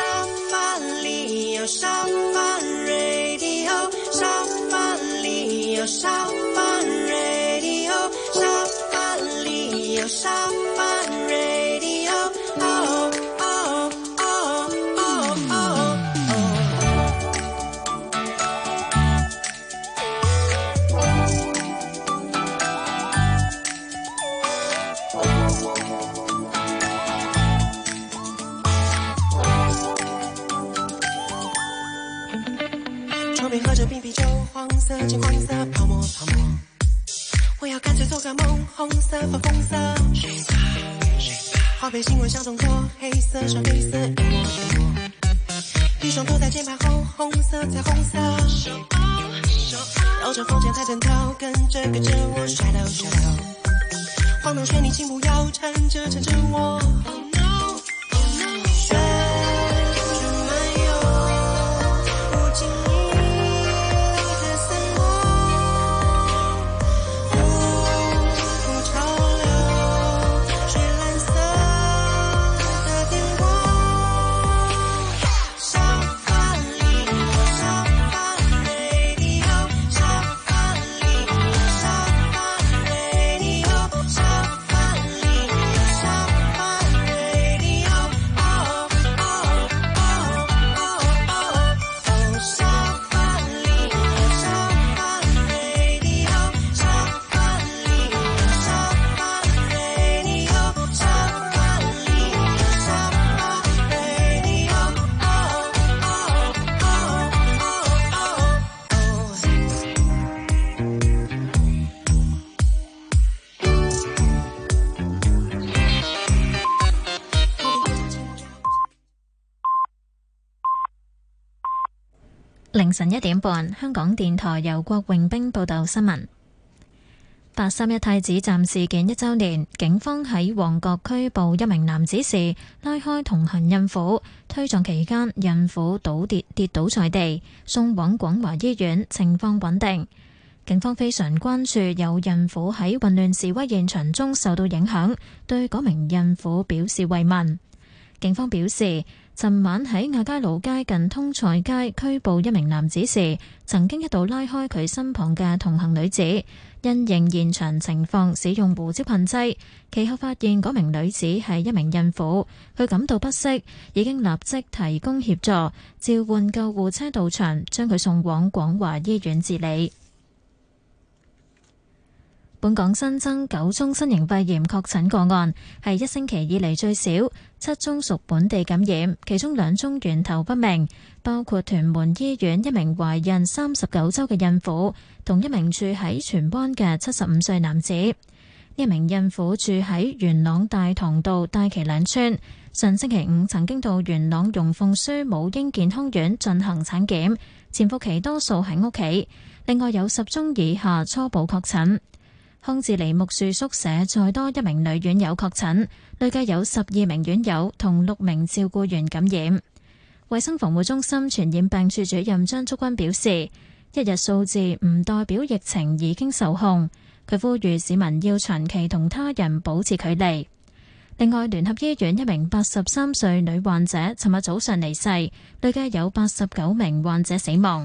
喝着冰啤酒，黄色金黄色泡沫泡沫，我要干脆做个梦，红色粉红色，花被新闻像动作，黑色上黑色一抹一抹，一双头在键盘后，红色彩虹色，绕着风筝太整套，跟着我 shadow shadow， 晃动旋律请不要缠着我。 凌晨1點半，香港電台由郭榮兵報道新聞。831太子站事件1週年，警方喺旺角拘捕一名男子時，拉開同行孕婦，推撞期間孕婦跌倒在地，送往廣華醫院，情況穩定。警方非常關注有孕婦喺混亂示威現場中受到影響，對嗰名孕婦表示慰問。警方表示，尋晚喺亞皆老街近通菜街拘捕一名男子時，曾經一度拉開佢身旁嘅同行女子，因應現場情況使用胡椒噴劑，其後發現嗰名女子係一名孕婦，佢感到不適，已經立即提供協助，召喚救護車到場，將佢送往廣華醫院治理。本港新增9宗新型肺炎確診個案，係1星期以嚟最少，7宗屬本地感染，其中2宗源頭不明，包括屯門醫院一名懷孕39週嘅孕婦，同一名住喺荃灣嘅75歲男子。呢名孕婦住喺元朗大棠道大旗嶺村，上星期5曾經到元朗容鳳書母嬰健康院進行產檢，潛伏期多數喺屋企。另外有10宗以下初步確診。康治梨木樹宿舍再多1名女院友確診，累計有12名院友同6名照顧員感染。衛生防護中心傳染病處主任張竹君表示，一日數字唔代表疫情已經受控，佢呼籲市民要長期同他人保持距離。另外，聯合醫院一名83歲女患者尋日早上離世，累計有89名患者死亡。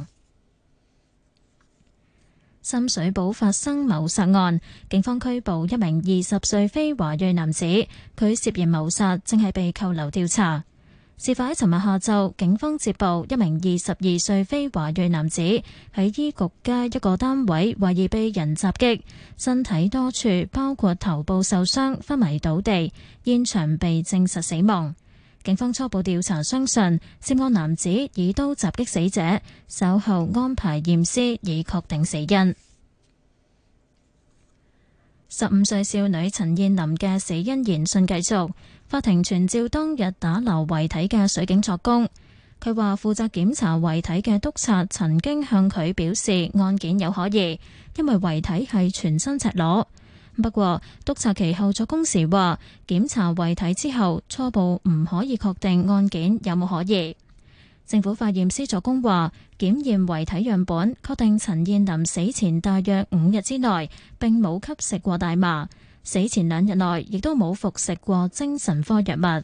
深水埗發生謀殺案，警方拘捕一名20歲非華裔男子，佢涉嫌謀殺，正係被扣留調查。事發喺尋日下晝，警方接報一名22歲非華裔男子喺醫局街一個單位懷疑被人襲擊，身體多處包括頭部受傷，昏迷倒地，現場被證實死亡。 警方初步調查相信涉案男子以刀襲擊死者，稍後安排驗屍以確定死因。15歲少女陳彥霖嘅死因研訊繼續，法庭傳召當日打撈遺體嘅水警作供。佢話負責檢查遺體嘅督察曾經向佢表示案件有可疑，因為遺體係全身赤裸。不過督察其後作供時話，檢查遺體之後初步唔可以確定案件有冇可疑。政府化驗師作供話，檢驗遺體樣本，確定陳彥霖死前大約5日之內並冇吸食過大麻，死前2日內亦都冇服食過精神科藥物。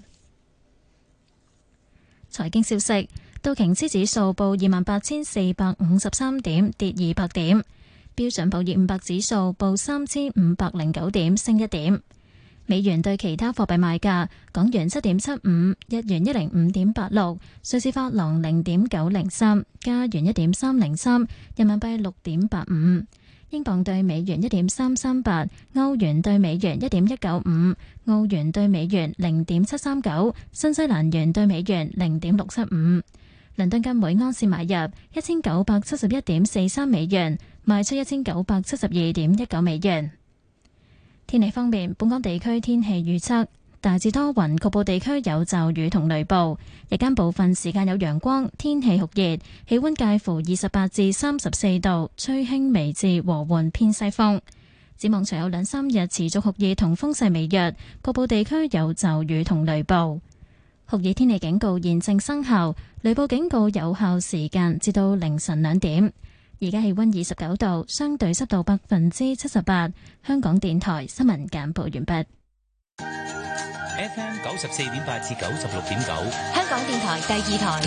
財經消息，道瓊斯指數報28,453點，跌200點；標準普爾500指數報3,509點，升1點。美元對其他貨幣賣價：港元7.75，日元105.86，瑞士法郎0.903，加元1.303，人民幣6.85，英鎊對美元1.338，歐元對美元1.195，澳元對美元0.739，新西蘭元對美元0.675。倫敦金每安士買入1971.43美元，賣出1972.19美元。天氣方面，本港地區天氣預測大致多雲，局部地區有驟雨同雷暴，日間部分時間有陽光，天氣酷熱，氣溫介乎28至34度，吹輕微至和緩偏西風。展望隨後2-3日持續酷熱同風勢微弱，局部地區有驟雨同雷暴。酷熱天氣警告現正生效，雷暴警告有效時間至到凌晨2點。而家氣溫29度，相對濕度78%。香港電台新聞簡報完畢。 FM 94.8至96.9， 香港電台第2台。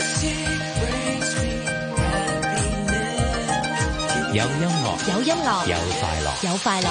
有音樂， 有音樂， 有快樂， 有快樂。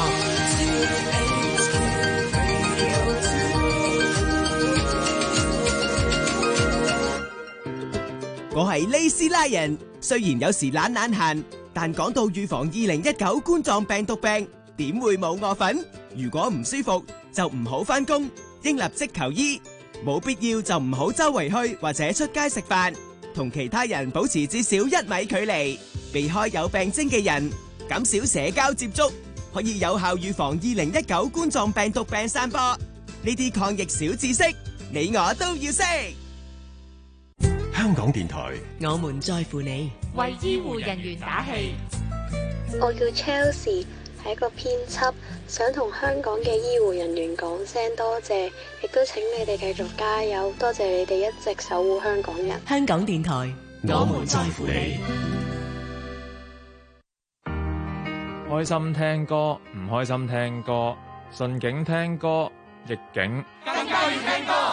我係利斯拉人，雖然有時懶閒，但講到預防2019冠狀病毒病，點會冇我份？如果唔舒服就唔好返工，應立即求醫，冇必要就唔好周圍去或者出街食飯，同其他人保持至少1米距離，避開有病徵嘅人，減少社交接觸，可以有效預防2019冠狀病毒病散播。呢啲抗疫小知識，你我都要識。 香港電台， 我們在乎你， 為醫護人員打氣。 我叫 Chelsea， 係一個編輯，想同香港嘅醫護人員講聲多謝，亦都請你哋繼續加油，多謝你哋一直守護香港人。 香港電台， 我們在乎你。 開心聽歌，唔開心聽歌，順境聽歌，逆境更加要聽歌。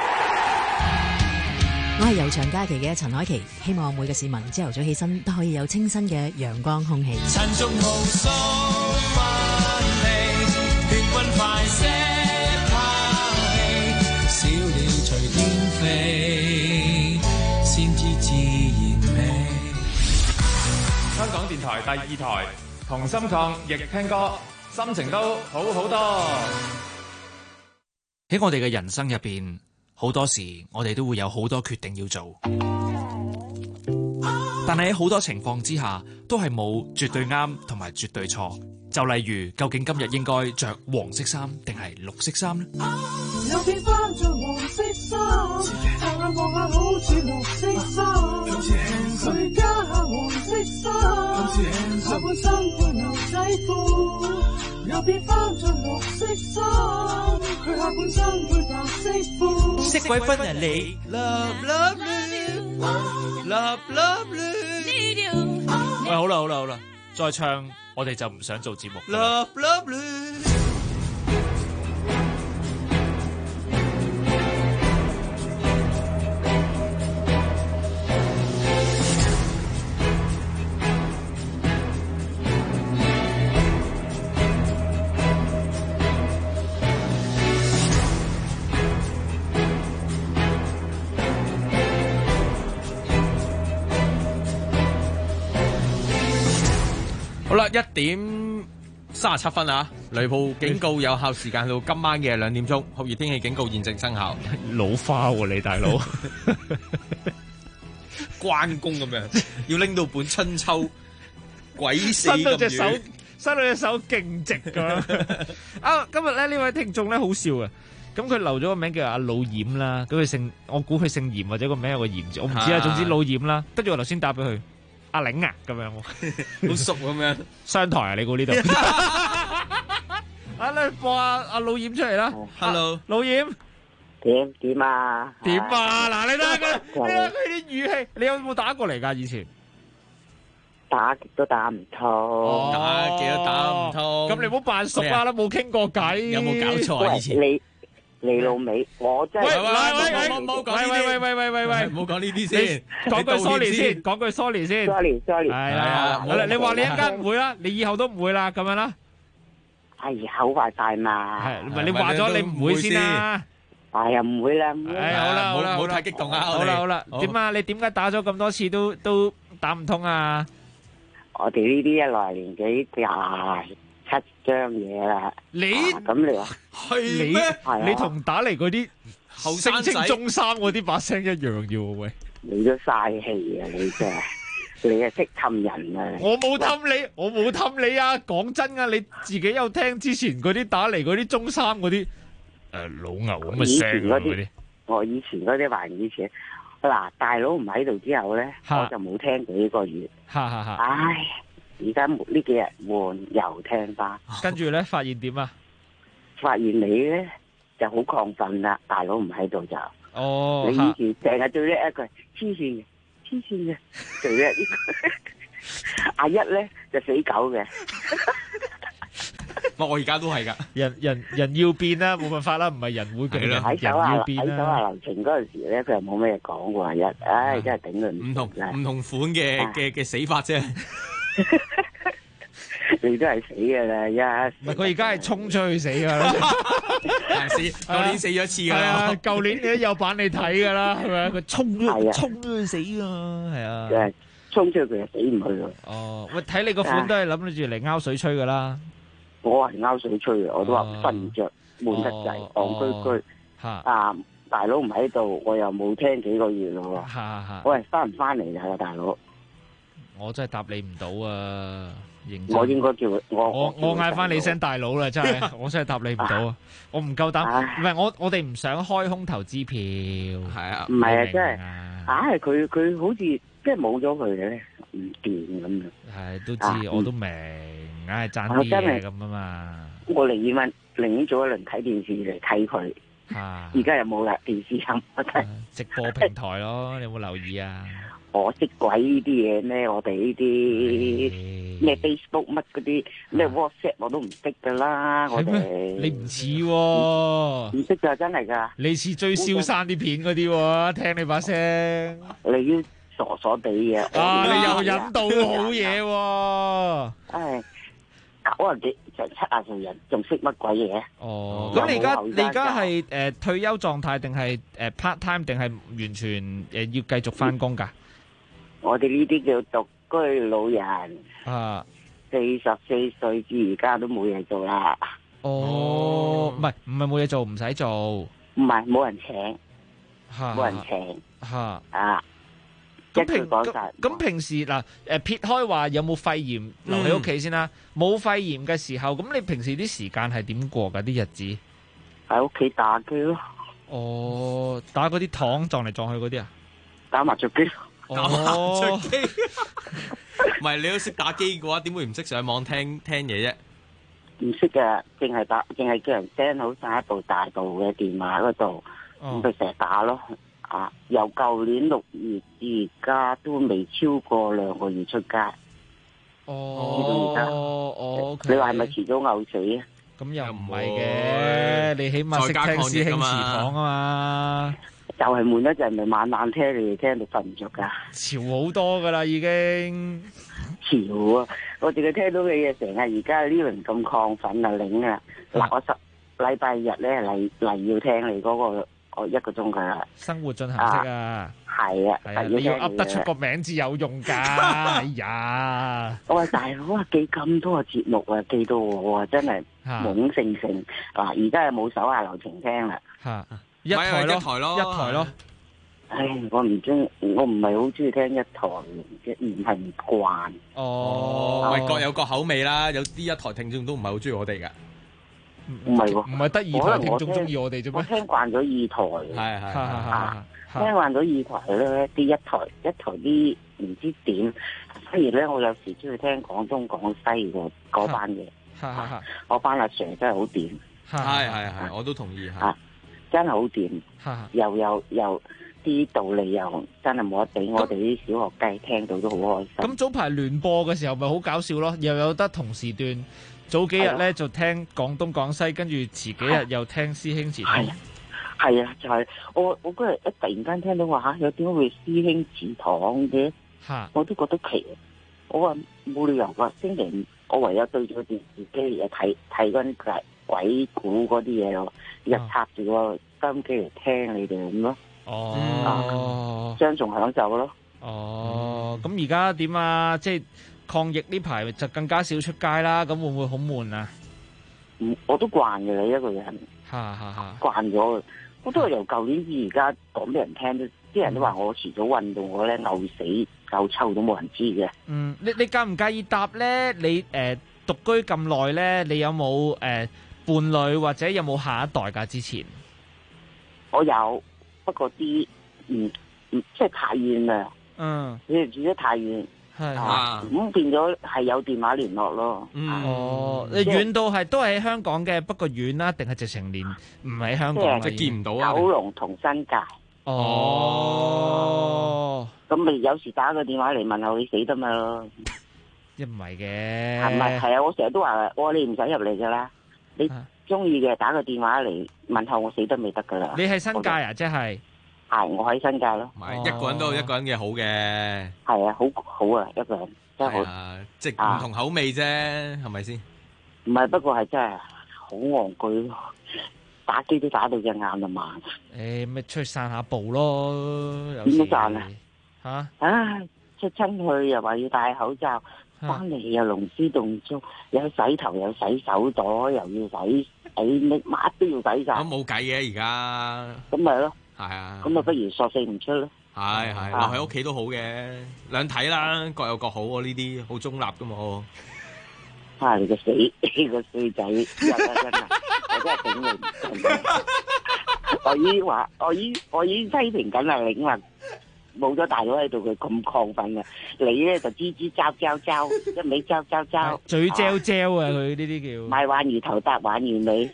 我係悠長假期嘅陳凱琪，希望每個市民朝頭早起身都可以有清新嘅陽光空氣。 陳淑無數萬里，血運快些拋棄，小鳥隨天飛，先知自然美。 香港電台第2台，同心抗疫聽歌，心情都好好多。 喺我哋嘅人生入邊，好多時我哋都會有好多決定要做，但係喺好多情況之下，都係冇絕對啱同埋絕對錯。就例如，究竟今日應該着黃色衫定係綠色衫呢？ 有變翻着黃色衫，擦下望下好似綠色衫，佢加下黃色衫，下半身配牛仔褲。又變翻着綠色衫，佢下半身配白色褲。 色鬼分人你 ，love love you，love love you。 喂，好啦，再唱我哋就唔想做節目。 Love love you。 好啦，1點 37分啊！雷暴警告有效時間到今晚嘅2點鐘，酷熱天氣警告現正生效。 老花喎你大佬， 關公咁樣，要拎到本春秋，鬼死咁伸到隻手遠， 伸到隻手勁直咁樣。啊，今日咧呢位聽眾咧好笑啊！咁佢留咗個名叫阿老嚴啦，咁佢姓，我估佢姓嚴或者個名有個嚴字，我唔知啦。總之老嚴啦，跟住我頭先打俾佢。阿玲啊，咁樣好熟咁樣， 商台啊，你估呢度？啊，你播阿老嚴出嚟啦 ！Hello， 老嚴， 點啊？ 點啊？嗱，你睇下佢啲語氣，你有冇打過嚟㗎？以前打極都打唔通， 打極都打唔通。 咁你唔好扮熟啊啦，冇傾過偈。 有冇搞錯啊？以前你老味，我真係冇講呢啲， 喂， 唔好講呢啲先， 講句 sorry 先，講句 sorry 先。 sorry， 係啊，你話你一間唔會啦，你以後都唔會啦，咁樣啦。 哎呀，口快晒嘛。 係，唔係你話咗你唔會先啦。 哎呀，唔會啦。 好啦， 唔好太激動啊。 好啦，點啊？你點解打咗咁多次都打唔通啊？ 我哋呢啲一來年紀27張嘢啦，咁你話係咩？ 你同打嚟嗰啲後生聲稱中三嗰啲把聲一樣嘅喎，喂！ 你都嘥氣啊！你真係，你係識氹人啊！ 我冇氹你啊！講真啊，你自己有聽之前嗰啲打嚟嗰啲中三嗰啲老牛咁嘅聲啊嗰啲。 我以前嗰啲還以前嗱，大佬唔喺度之後咧，我就冇聽幾個月。唉！而家呢幾日換又聽翻， 跟住咧發現點啊？ 發現你咧就好亢奮啦，大佬唔喺度就你以前成日最叻一句黐線嘅，最叻呢個阿一咧就死狗嘅。 我而家都係噶， 人要變啦，冇辦法啦，唔係人會變啦，人要變啦。 喺手下留情嗰陣時咧，佢又冇咩講喎，阿一，唉，真係頂佢唔同款嘅死法啫。 你都係死噶啦， 唔係佢而家係衝出去死噶啦， 舊年死咗一次噶啦， 舊年你都有版你睇噶啦，係咪？佢衝出去死啊，係啊， 衝出去佢又死唔去咯。 哦，喂，睇你個款都係諗住嚟拗水吹噶啦。 我係拗水吹嘅，我都話瞓唔着，悶得滯，戇居居。大佬唔喺度，我又冇聽幾個月咯。喂，翻唔翻嚟啊，大佬？ 我真係答你唔到啊！ 我應該叫我嗌翻你聲大佬啦，真係我真係答你唔到啊！我唔夠膽，唔係我哋唔想開空頭支票，係啊， 唔係啊，真係硬係佢好似即係冇咗佢咧，唔掂咁樣。 係都知，我都明，硬係爭啲嘢咁啊嘛。 我寧願早一輪睇電視嚟睇佢，而家又冇啦，電視咁直播平台咯，你有冇留意啊？ 我識鬼呢啲嘢咩？我哋呢啲咩 Facebook 乜嗰啲咩 WhatsApp 我都唔識噶啦，我哋你唔似喎， 唔識噶，真係噶。 你似追蕭山啲片嗰啲喎，聽你把聲， 你要傻傻地嘅。 你又引導好嘢喎。 唉，90幾成70歲人仲識乜鬼嘢？ 哦，咁你而家係退休狀態定係part time 定係完全要繼續翻工㗎？ 我哋呢啲叫獨居老人，44歲至而家都冇嘢做啦。 哦，唔係冇嘢做，唔使做， 唔係冇人請，冇人請咁平時嗱，撇開話有冇肺炎留喺屋企先啦，冇肺炎嘅時候，咁你平時啲時間係點過㗎？啲日子喺屋企打機咯。 哦，打嗰啲糖撞嚟撞去嗰啲啊？ 打麻雀機。 打麻雀機，唔係你都識打機嘅話，點會唔識上網聽嘢啫？ 唔識嘅，淨係叫人 send 好晒一部大部嘅電話嗰度，咁佢成日打咯。由舊年6月至而家都未超過2個月出街。你話係咪遲早嘔死啊？ 咁又唔係嘅，你起碼識聽師兄祠堂啊嘛。 就係悶一陣，咪晚晚聽你哋聽到瞓唔着噶。 潮好多噶啦，已經潮啊！我淨係聽到你嘅成日而家呢輪咁亢奮啊，領啊！嗱，我禮拜日咧嚟要聽你嗰個我1個鐘佢啦。 生活進行式啊， 係啊， 你要噏得出個名至有用㗎。哎呀， 我話大佬啊，記咁多個節目啊，記到我啊，真係懵盛盛。嗱，而家又冇手下留情聽啦。 嚇，一台咯。 唉，我唔中，我唔係好中意聽一台嘅，唔係唔慣。 咪各有各口味啦，有啲一台聽眾都唔係好中意我哋噶。 唔係喎， 唔係得二台聽眾中意我哋啫咩？ 我聽慣咗二台， 係聽慣咗二台咧，啲一台啲唔知點。反而咧，我有時中意聽廣東廣西嗰班嘅。我班阿 Sir 真係好掂。 係，我都同意嚇。 真係好掂，又啲道理又真係冇得比，我哋啲小學雞聽到都好開心。 咁早排聯播嘅時候咪好搞笑咯，又有得同時段，早幾日咧就聽廣東廣西，跟住遲幾日又聽師兄祠堂。 係啊，就係我嗰日突然間聽到話有點解會師兄祠堂嘅，我都覺得奇。我話冇理由㗎，星期五我唯有對住個電視機又睇嗰啲鬼故嗰啲嘢咯，一插住個收音機嚟聽你哋咁咯。雙重享受咯。 咁而家點啊？即係抗疫呢排就更加少出街啦，咁會唔會好悶啊？ 我都慣嘅啦，一個人。慣咗，我都係由舊年至而家講俾人聽，啲人都話我遲早運動，我咧嘔死嘔臭都冇人知嘅。 你介唔介意答咧？你獨居咁耐咧，你有冇伴侶或者有冇下一代㗎？之前我有。不過啲即係太遠啦，你哋住得太遠，咁變咗係有電話聯絡咯。 遠到係都係喺香港嘅，不過遠啦，定係直情連唔喺香港，即係見唔到啊？ 九龍同新界。咁咪有時打個電話嚟問候你死得咪咯？ 一唔係嘅， 係咪？係啊！我成日都話我你唔使入嚟噶啦，你中意嘅打個電話嚟問候我死得未得噶啦。 你係新界啊？即係我喺新界咯。 唔係一個人都有一個人嘅好嘅。 係啊，好啊，一個人真係好。 即係唔同口味啫，係咪先？ 唔係，不過係真係好戇居，打機都打到隻眼就盲。 咪出去散下步咯。 點樣散啊？ 嚇！ 唉，出親去又話要戴口罩。翻嚟又龍師動足，有洗頭有洗手袋，又要洗乜都要洗晒。 咁冇計嘅而家。咁咪咯。 係啊。 咁啊，不如索性唔出咯。 係留喺屋企都好嘅，兩睇啦，各有各好喎。呢啲好中立噶嘛。 你個死衰仔，真係我真係頂你唔順。我已經批評緊阿玲話。冇咗大佬喺度，佢咁亢奮啊！你咧就吱吱喳喳喳，一味喳喳喳， 嘴嚼嚼啊！佢呢啲叫買玩魚頭搭玩魚尾，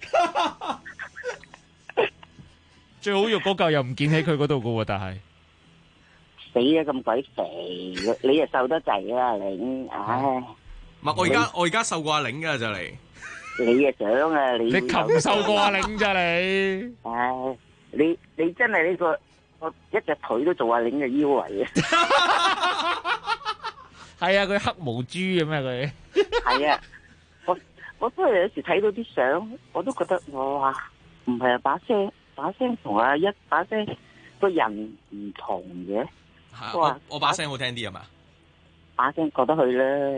最好肉嗰嚿又唔見喺佢嗰度噶喎，但係死啊咁鬼肥，你又瘦得滯啊，玲！唉， 唔係我而家瘦過阿玲噶就嚟， 你啊想啊你擒瘦過阿玲咋你？ 唉，你真係呢個。我一隻腿都做阿玲嘅腰圍啊！ 係啊，佢黑毛豬咁啊佢。 係啊，我都係有時睇到啲相，我都覺得哇，唔係啊，把聲同阿一把聲個人唔同嘅。 我把聲好聽啲係嘛？ 把聲覺得佢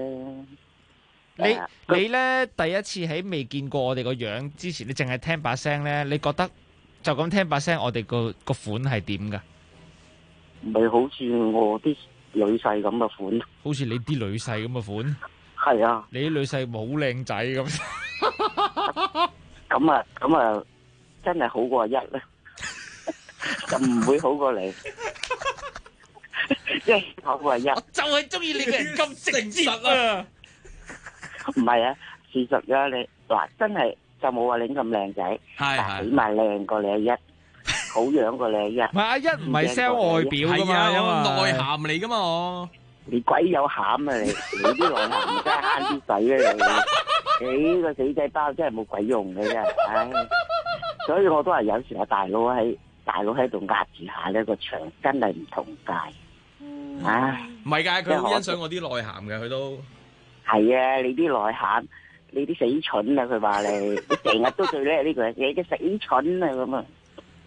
咧。 你咧第一次喺未見過我哋個樣之前，你淨係聽把聲咧，你覺得？就咁聽把聲，我哋個款係點噶？ 唔係好似我啲女婿咁嘅款， 好似你啲女婿咁嘅款。 係啊， 你啲女婿好靚仔咁。 咁啊，真係好過一咧，就唔會好過你。即係好過一。我就係中意你嘅人咁直接啊！ 唔係啊，事實㗎你嗱，真係。就冇阿玲咁靚仔，但係起碼靚過你阿一，好樣過你阿一。 唔係阿一唔係 sell 外表噶嘛， 內涵嚟噶嘛我。 你鬼有餡啊你！你啲內涵真係慳啲使啊你！你個死仔包真係冇鬼用嘅真係，唉！所以我都係有時阿大佬喺度壓住下呢個場，真係唔同界。唉， 唔係㗎，佢好欣賞我啲內涵嘅，佢都。 係啊，你啲內涵。你啲死蠢啊！佢話你成日都最叻呢個，你嘅死蠢啊咁啊！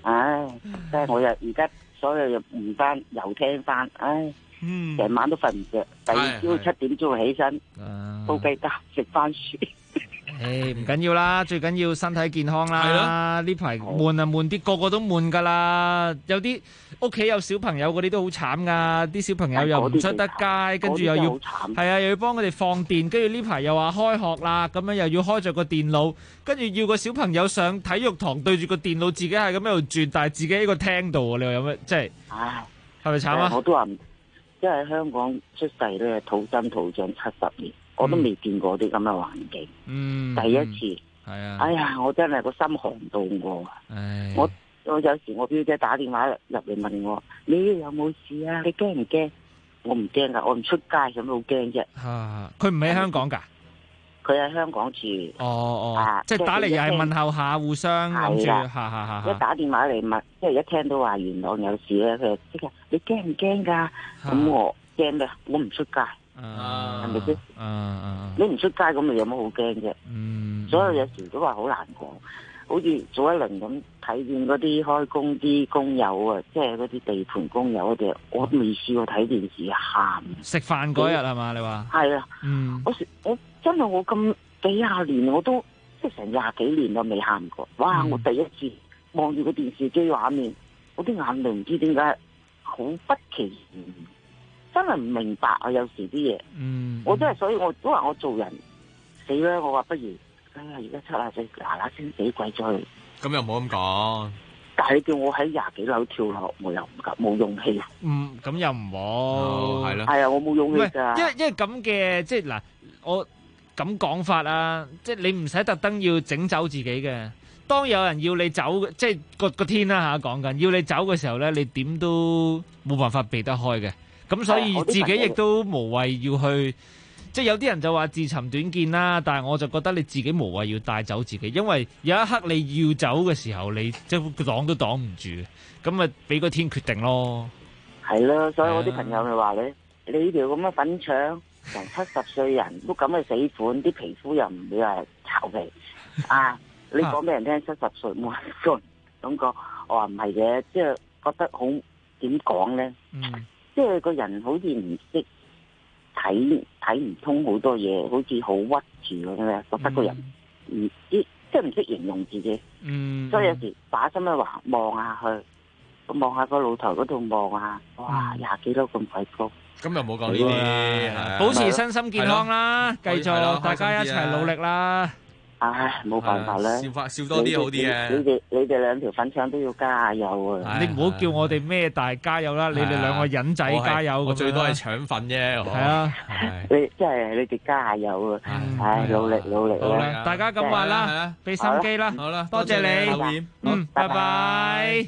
唉，即係我又而家所有又唔翻，又聽翻，唉，成晚都瞓唔着，第二朝7點鐘起身，煲雞蛋食番薯。 誒，唔緊要啦，最緊要身體健康啦。呢排悶啊悶啲，個個都悶噶啦。有啲屋企有小朋友嗰啲都好慘噶，啲小朋友又唔出得街，跟住又要係啊，又要幫佢哋放電，跟住呢排又話開學啦，咁樣又要開着個電腦，跟住要個小朋友上體育堂對住個電腦，自己係咁喺度轉，但係自己喺個廳度，你話有咩？即係，唉，係咪慘啊？ 我都話，因為香港出世咧，土生土長70年。我都未見過啲咁嘅環境，第一次，係啊！哎呀，我真係個心寒到我。我有時我表姐打電話入嚟問我：你有冇事啊？你驚唔驚？我唔驚噶，我唔出街，有咩好驚啫？ 佢唔喺香港㗎？ 佢喺香港住。 即係打嚟又係問候下，互相諗住， 一打電話嚟問，即係一聽到話元朗有事咧，佢就即刻：你驚唔驚㗎？咁我驚咩？我唔出街。係咪先？你唔出街咁，咪有乜好驚啫？所以有時都話好難講，好似早一輪咁睇見嗰啲開工啲工友啊，即係嗰啲地盤工友嗰啲，我都未試過睇電視喊。 食飯嗰日係嘛？你話係啊？我真係我咁幾廿年，我都即係成20幾年都未喊過。哇！我第一次望住個電視機畫面，我啲眼淚唔知點解好不其然。真係唔明白啊！有時啲嘢，我真係，所以我都話我做人死啦！我話不如，哎呀，而家70歲嗱嗱聲死鬼咗去。 咁又冇咁講。 但係你叫我喺20幾樓跳落，我又唔敢，冇勇氣。 咁又唔好， 係咯。 係啊，我冇勇氣㗎。 因為咁嘅，即係嗱，我咁講法啊，即係你唔使特登要整走自己嘅。當有人要你走，即係個天啦嚇講緊，要你走嘅時候咧，你點都冇辦法避得開嘅。咁所以自己亦都無謂要去，即係有啲人就話自尋短見啦，但係我就覺得你自己無謂要帶走自己，因為有一刻你要走嘅時候，你即係擋都擋唔住，咁咪俾個天決定咯。 係咯，所以我啲朋友咪話你呢條咁嘅粉腸，成70歲人都咁嘅死款，啲皮膚又唔會話巢皮啊！你講俾人聽70歲冇人信，咁講我話唔係嘅，即係覺得好點講咧？即係個人好似唔識睇唔通好多嘢，好似好屈住咁樣，覺得個人即係唔識形容自己。所以有時把心一橫望下去，望下個露台嗰度望下，哇，20幾樓咁鬼高。 咁又冇講呢啲， 保持身心健康啦，繼續大家一齊努力啦。 唉，冇辦法啦， 笑多啲好啲嘅。 你哋兩條粉腸都要加油啊！ 你唔好叫我哋咩大加油啦，你哋兩個忍仔加油。 我最多係腸粉啫。 係啊， 你即係你哋加油啊！唉，努力啦！ 大家咁話啦，俾心機啦。 好啦， 多謝你。拜拜。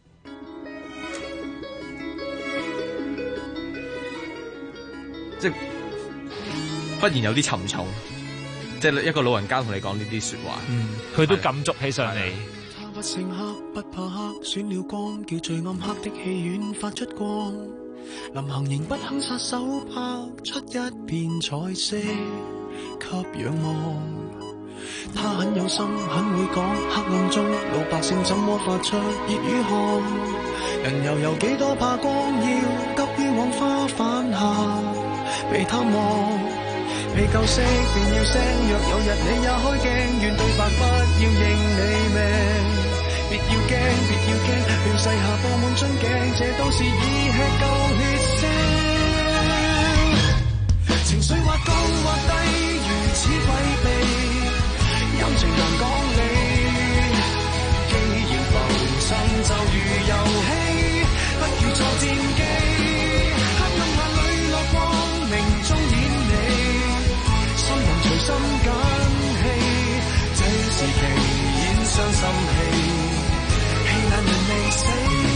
即係忽然有啲沉重。即係一個老人家同你講呢啲說話， 佢都感觸起上嚟。 他不勝黑，不怕黑，選了光，叫最暗黑的戲院發出光。臨行仍不肯撒手，拍出一片彩色給仰望。他很有心，很會講，黑暗中老百姓怎麼發出熱與汗？人又有幾多怕光，要急於往花瓣下被探望。未夠色便要聲，若有日你也開鏡，願對白不要認你命。別要驚，別要驚，亂世下播滿樽頸，這都是已吃夠血腥。情緒或高或低，如此詭秘，陰晴難講理。既然浮沉就如遊戲，不如坐戰機。黑暗下裏落光明中演你。隨心緊氣，這時期演傷心戲，戲眼人未死。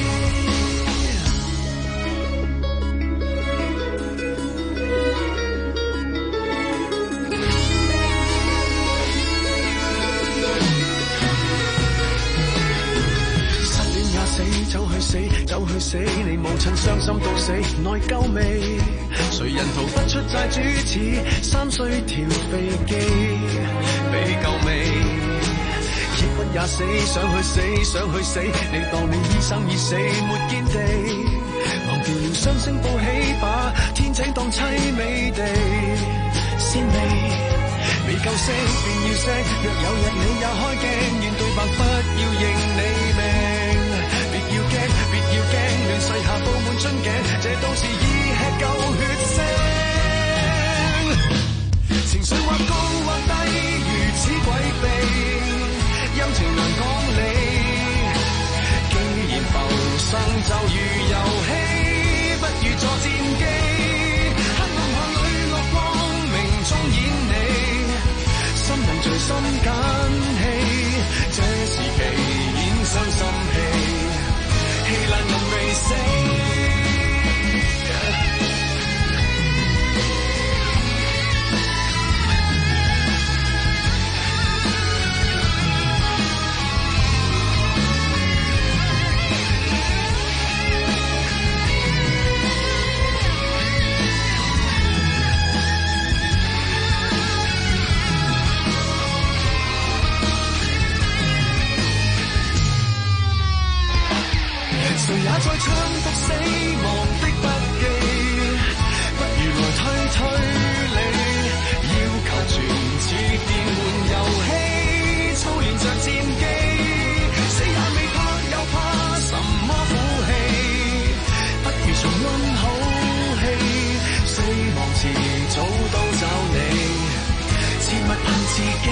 失戀也死，走去死，走去死，你母親傷心到死，內疚未？誰人逃不出債主似3歲條飛機，被救未？ 抑鬱也死，想去死，想去死，你當你已生已死，沒見地，忘掉了雙星報喜，把天請當凄美地，鮮美未夠色便要色，若有日你也開鏡，願對白不要認你命，別要驚，別要驚，亂世下布滿樽頸，這都是已吃夠血腥，情緒或高或低，如此詭秘，陰晴難講理，既然浮生就如遊戲，不如坐戰機，黑暗巷裏落光明中演你，心能隨心揀戲，這時期演傷心戲，戲爛人未死。誰也在唱讀死亡的筆記，不如來推推理，要求全似電玩遊戲，操練着戰機，死也未怕又怕什麼苦氣，不如重溫好戲，死亡遲早都找你，切勿恨自己。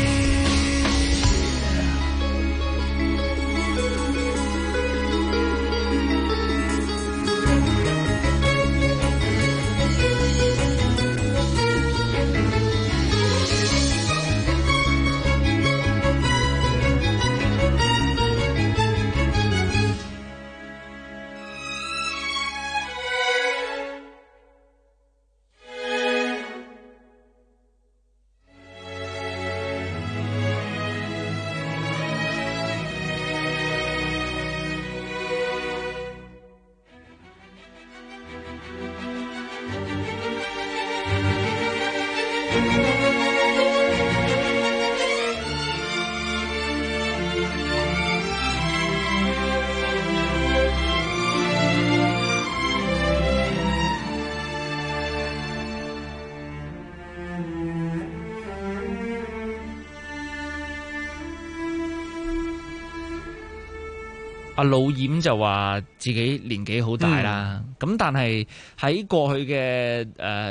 阿老冉就話自己年紀好大啦，咁但係喺過去嘅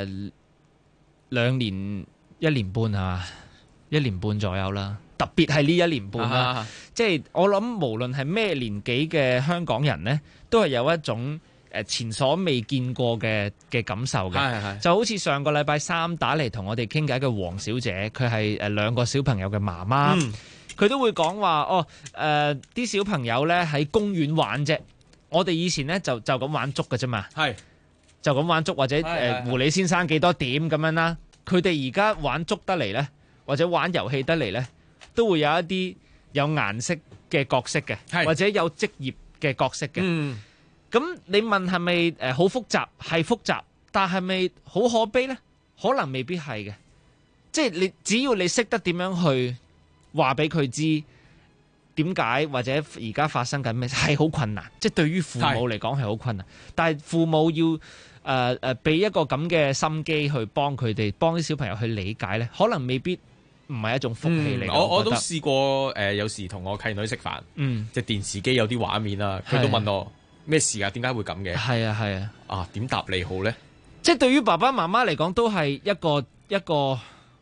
2年1年半係嘛，1年半左右啦，特別係呢1年半啦，即係我諗無論係咩年紀嘅香港人呢，都係有一種前所未見過嘅感受嘅，就好似上個禮拜3打嚟同我哋傾偈嘅黃小姐，佢係2個小朋友嘅媽媽。佢都會講話啲小朋友咧喺公園玩啫。我哋以前咧就咁玩捉嘅啫嘛，就咁玩捉或者狐狸先生幾多點咁樣啦。佢哋而家玩捉得嚟咧，或者玩遊戲得嚟咧，都會有一啲有顏色嘅角色嘅，或者有職業嘅角色嘅。咁你問係咪好複雜？係複雜，但係咪好可悲咧？可能未必係嘅。即係你只要你識得點樣去話俾佢知點解或者而家發生緊咩，係好困難，即係對於父母嚟講係好困難。但係父母要俾一個咁嘅心機去幫佢哋，幫啲小朋友去理解咧，可能未必唔係一種福氣嚟。 我都試過有時同我契女食飯，即係電視機有啲畫面啦，佢都問我咩事啊？點解會咁嘅？係啊，點答你好咧？ 即係對於爸爸媽媽嚟講，都係一個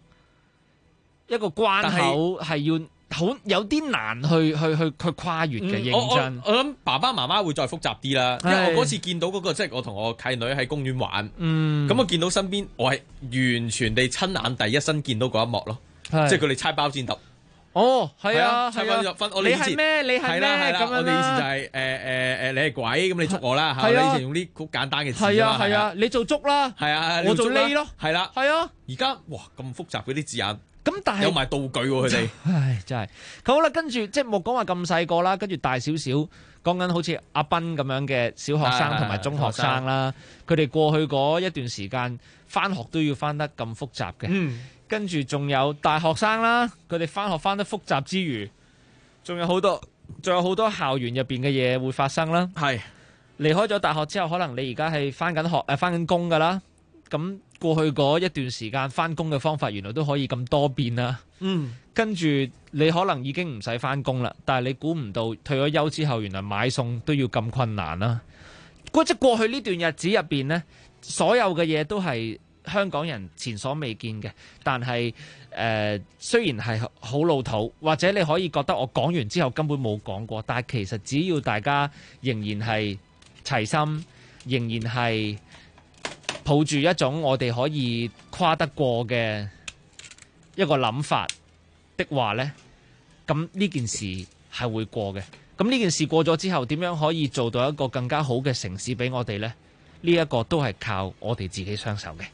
關口，係要好有啲難去跨越嘅。認真， 我諗爸爸媽媽會再複雜啲啦。因為我嗰次見到嗰個，即係我同我契女喺公園玩，咁我見到身邊，我係完全地親眼第一身見到嗰一幕咯。即係佢哋猜包剪揼。 哦，係啊， 猜包剪揼。 你係咩？你係咩？咁樣啦。 我哋以前就係你係鬼，咁你捉我啦。係啊。你以前用啲好簡單嘅字。 係啊係啊，你做捉啦。 係啊， 我做匿咯。 係啦。 係啊。 而家哇咁複雜嗰啲字眼。 咁但係有埋道具喎，佢哋， 唉，真係好啦。跟住即係冇講話咁細個啦，跟住大少少，講緊好似阿斌咁樣嘅小學生同埋中學生啦，佢哋過去嗰一段時間返學都要返得咁複雜嘅，跟住仲有大學生啦，佢哋返學返得複雜之餘， 仲有好多校園入邊嘅嘢會發生啦。 係離開咗大學之後，可能你而家係翻緊工噶啦。咁過去嗰一段時間翻工嘅方法原來都可以咁多變啦。跟住你可能已經唔使翻工啦，但係你估唔到退咗休之後，原來買餸都要咁困難啦。即係過去呢段日子入邊呢，所有嘅嘢都係香港人前所未見嘅。但係雖然係好老土，或者你可以覺得我講完之後根本冇講過，但係其實只要大家仍然係齊心，仍然係抱住一種我哋可以跨得過嘅一個諗法的話呢，咁呢件事係會過嘅。咁呢件事過咗之後，點樣可以做到一個更加好嘅城市俾我哋呢？呢一個都係靠我哋自己雙手嘅。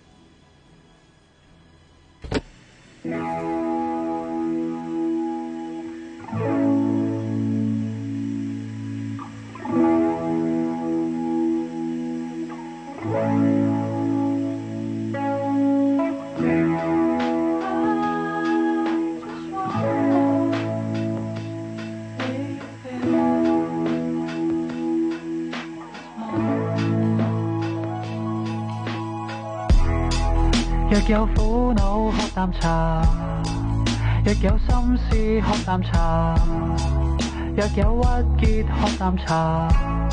若有苦惱喝啖茶，若有心事喝啖茶，若有鬱結喝啖茶，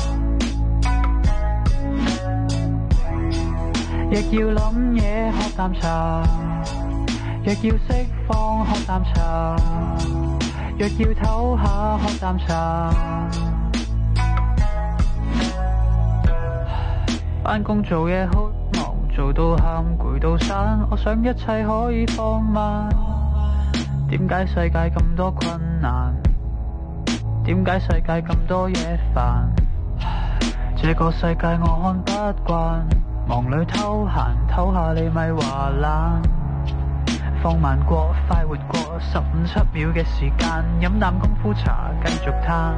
若要諗嘢喝啖茶，若要釋放喝啖茶，若要唞下喝啖茶。返工做嘢好忙，做到喊攰到散，我想一切可以放慢。點解世界咁多困難？點解世界咁多嘢煩？這個世界我看不慣，忙裏偷閒，唞下你咪話懶。放慢過，快活過15-7秒嘅時間，飲啖功夫茶繼續嘆。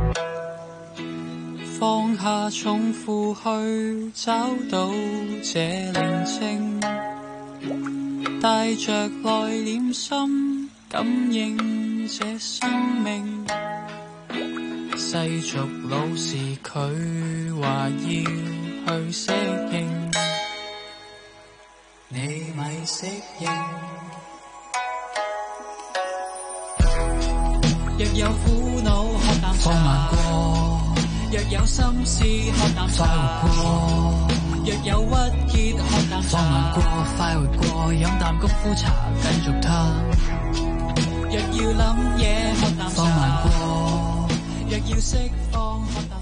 放下重負去找到這寧靜，帶着內斂心感應這生命。世俗老是佢話要去適應，你咪適應。若有苦惱喝啖茶，放慢過；若有心事喝啖茶，快活過；若有鬱結喝啖茶，放慢過，快活過，飲啖功夫茶繼續嘆。若要諗嘢喝啖茶，放慢過；若要釋放喝啖茶。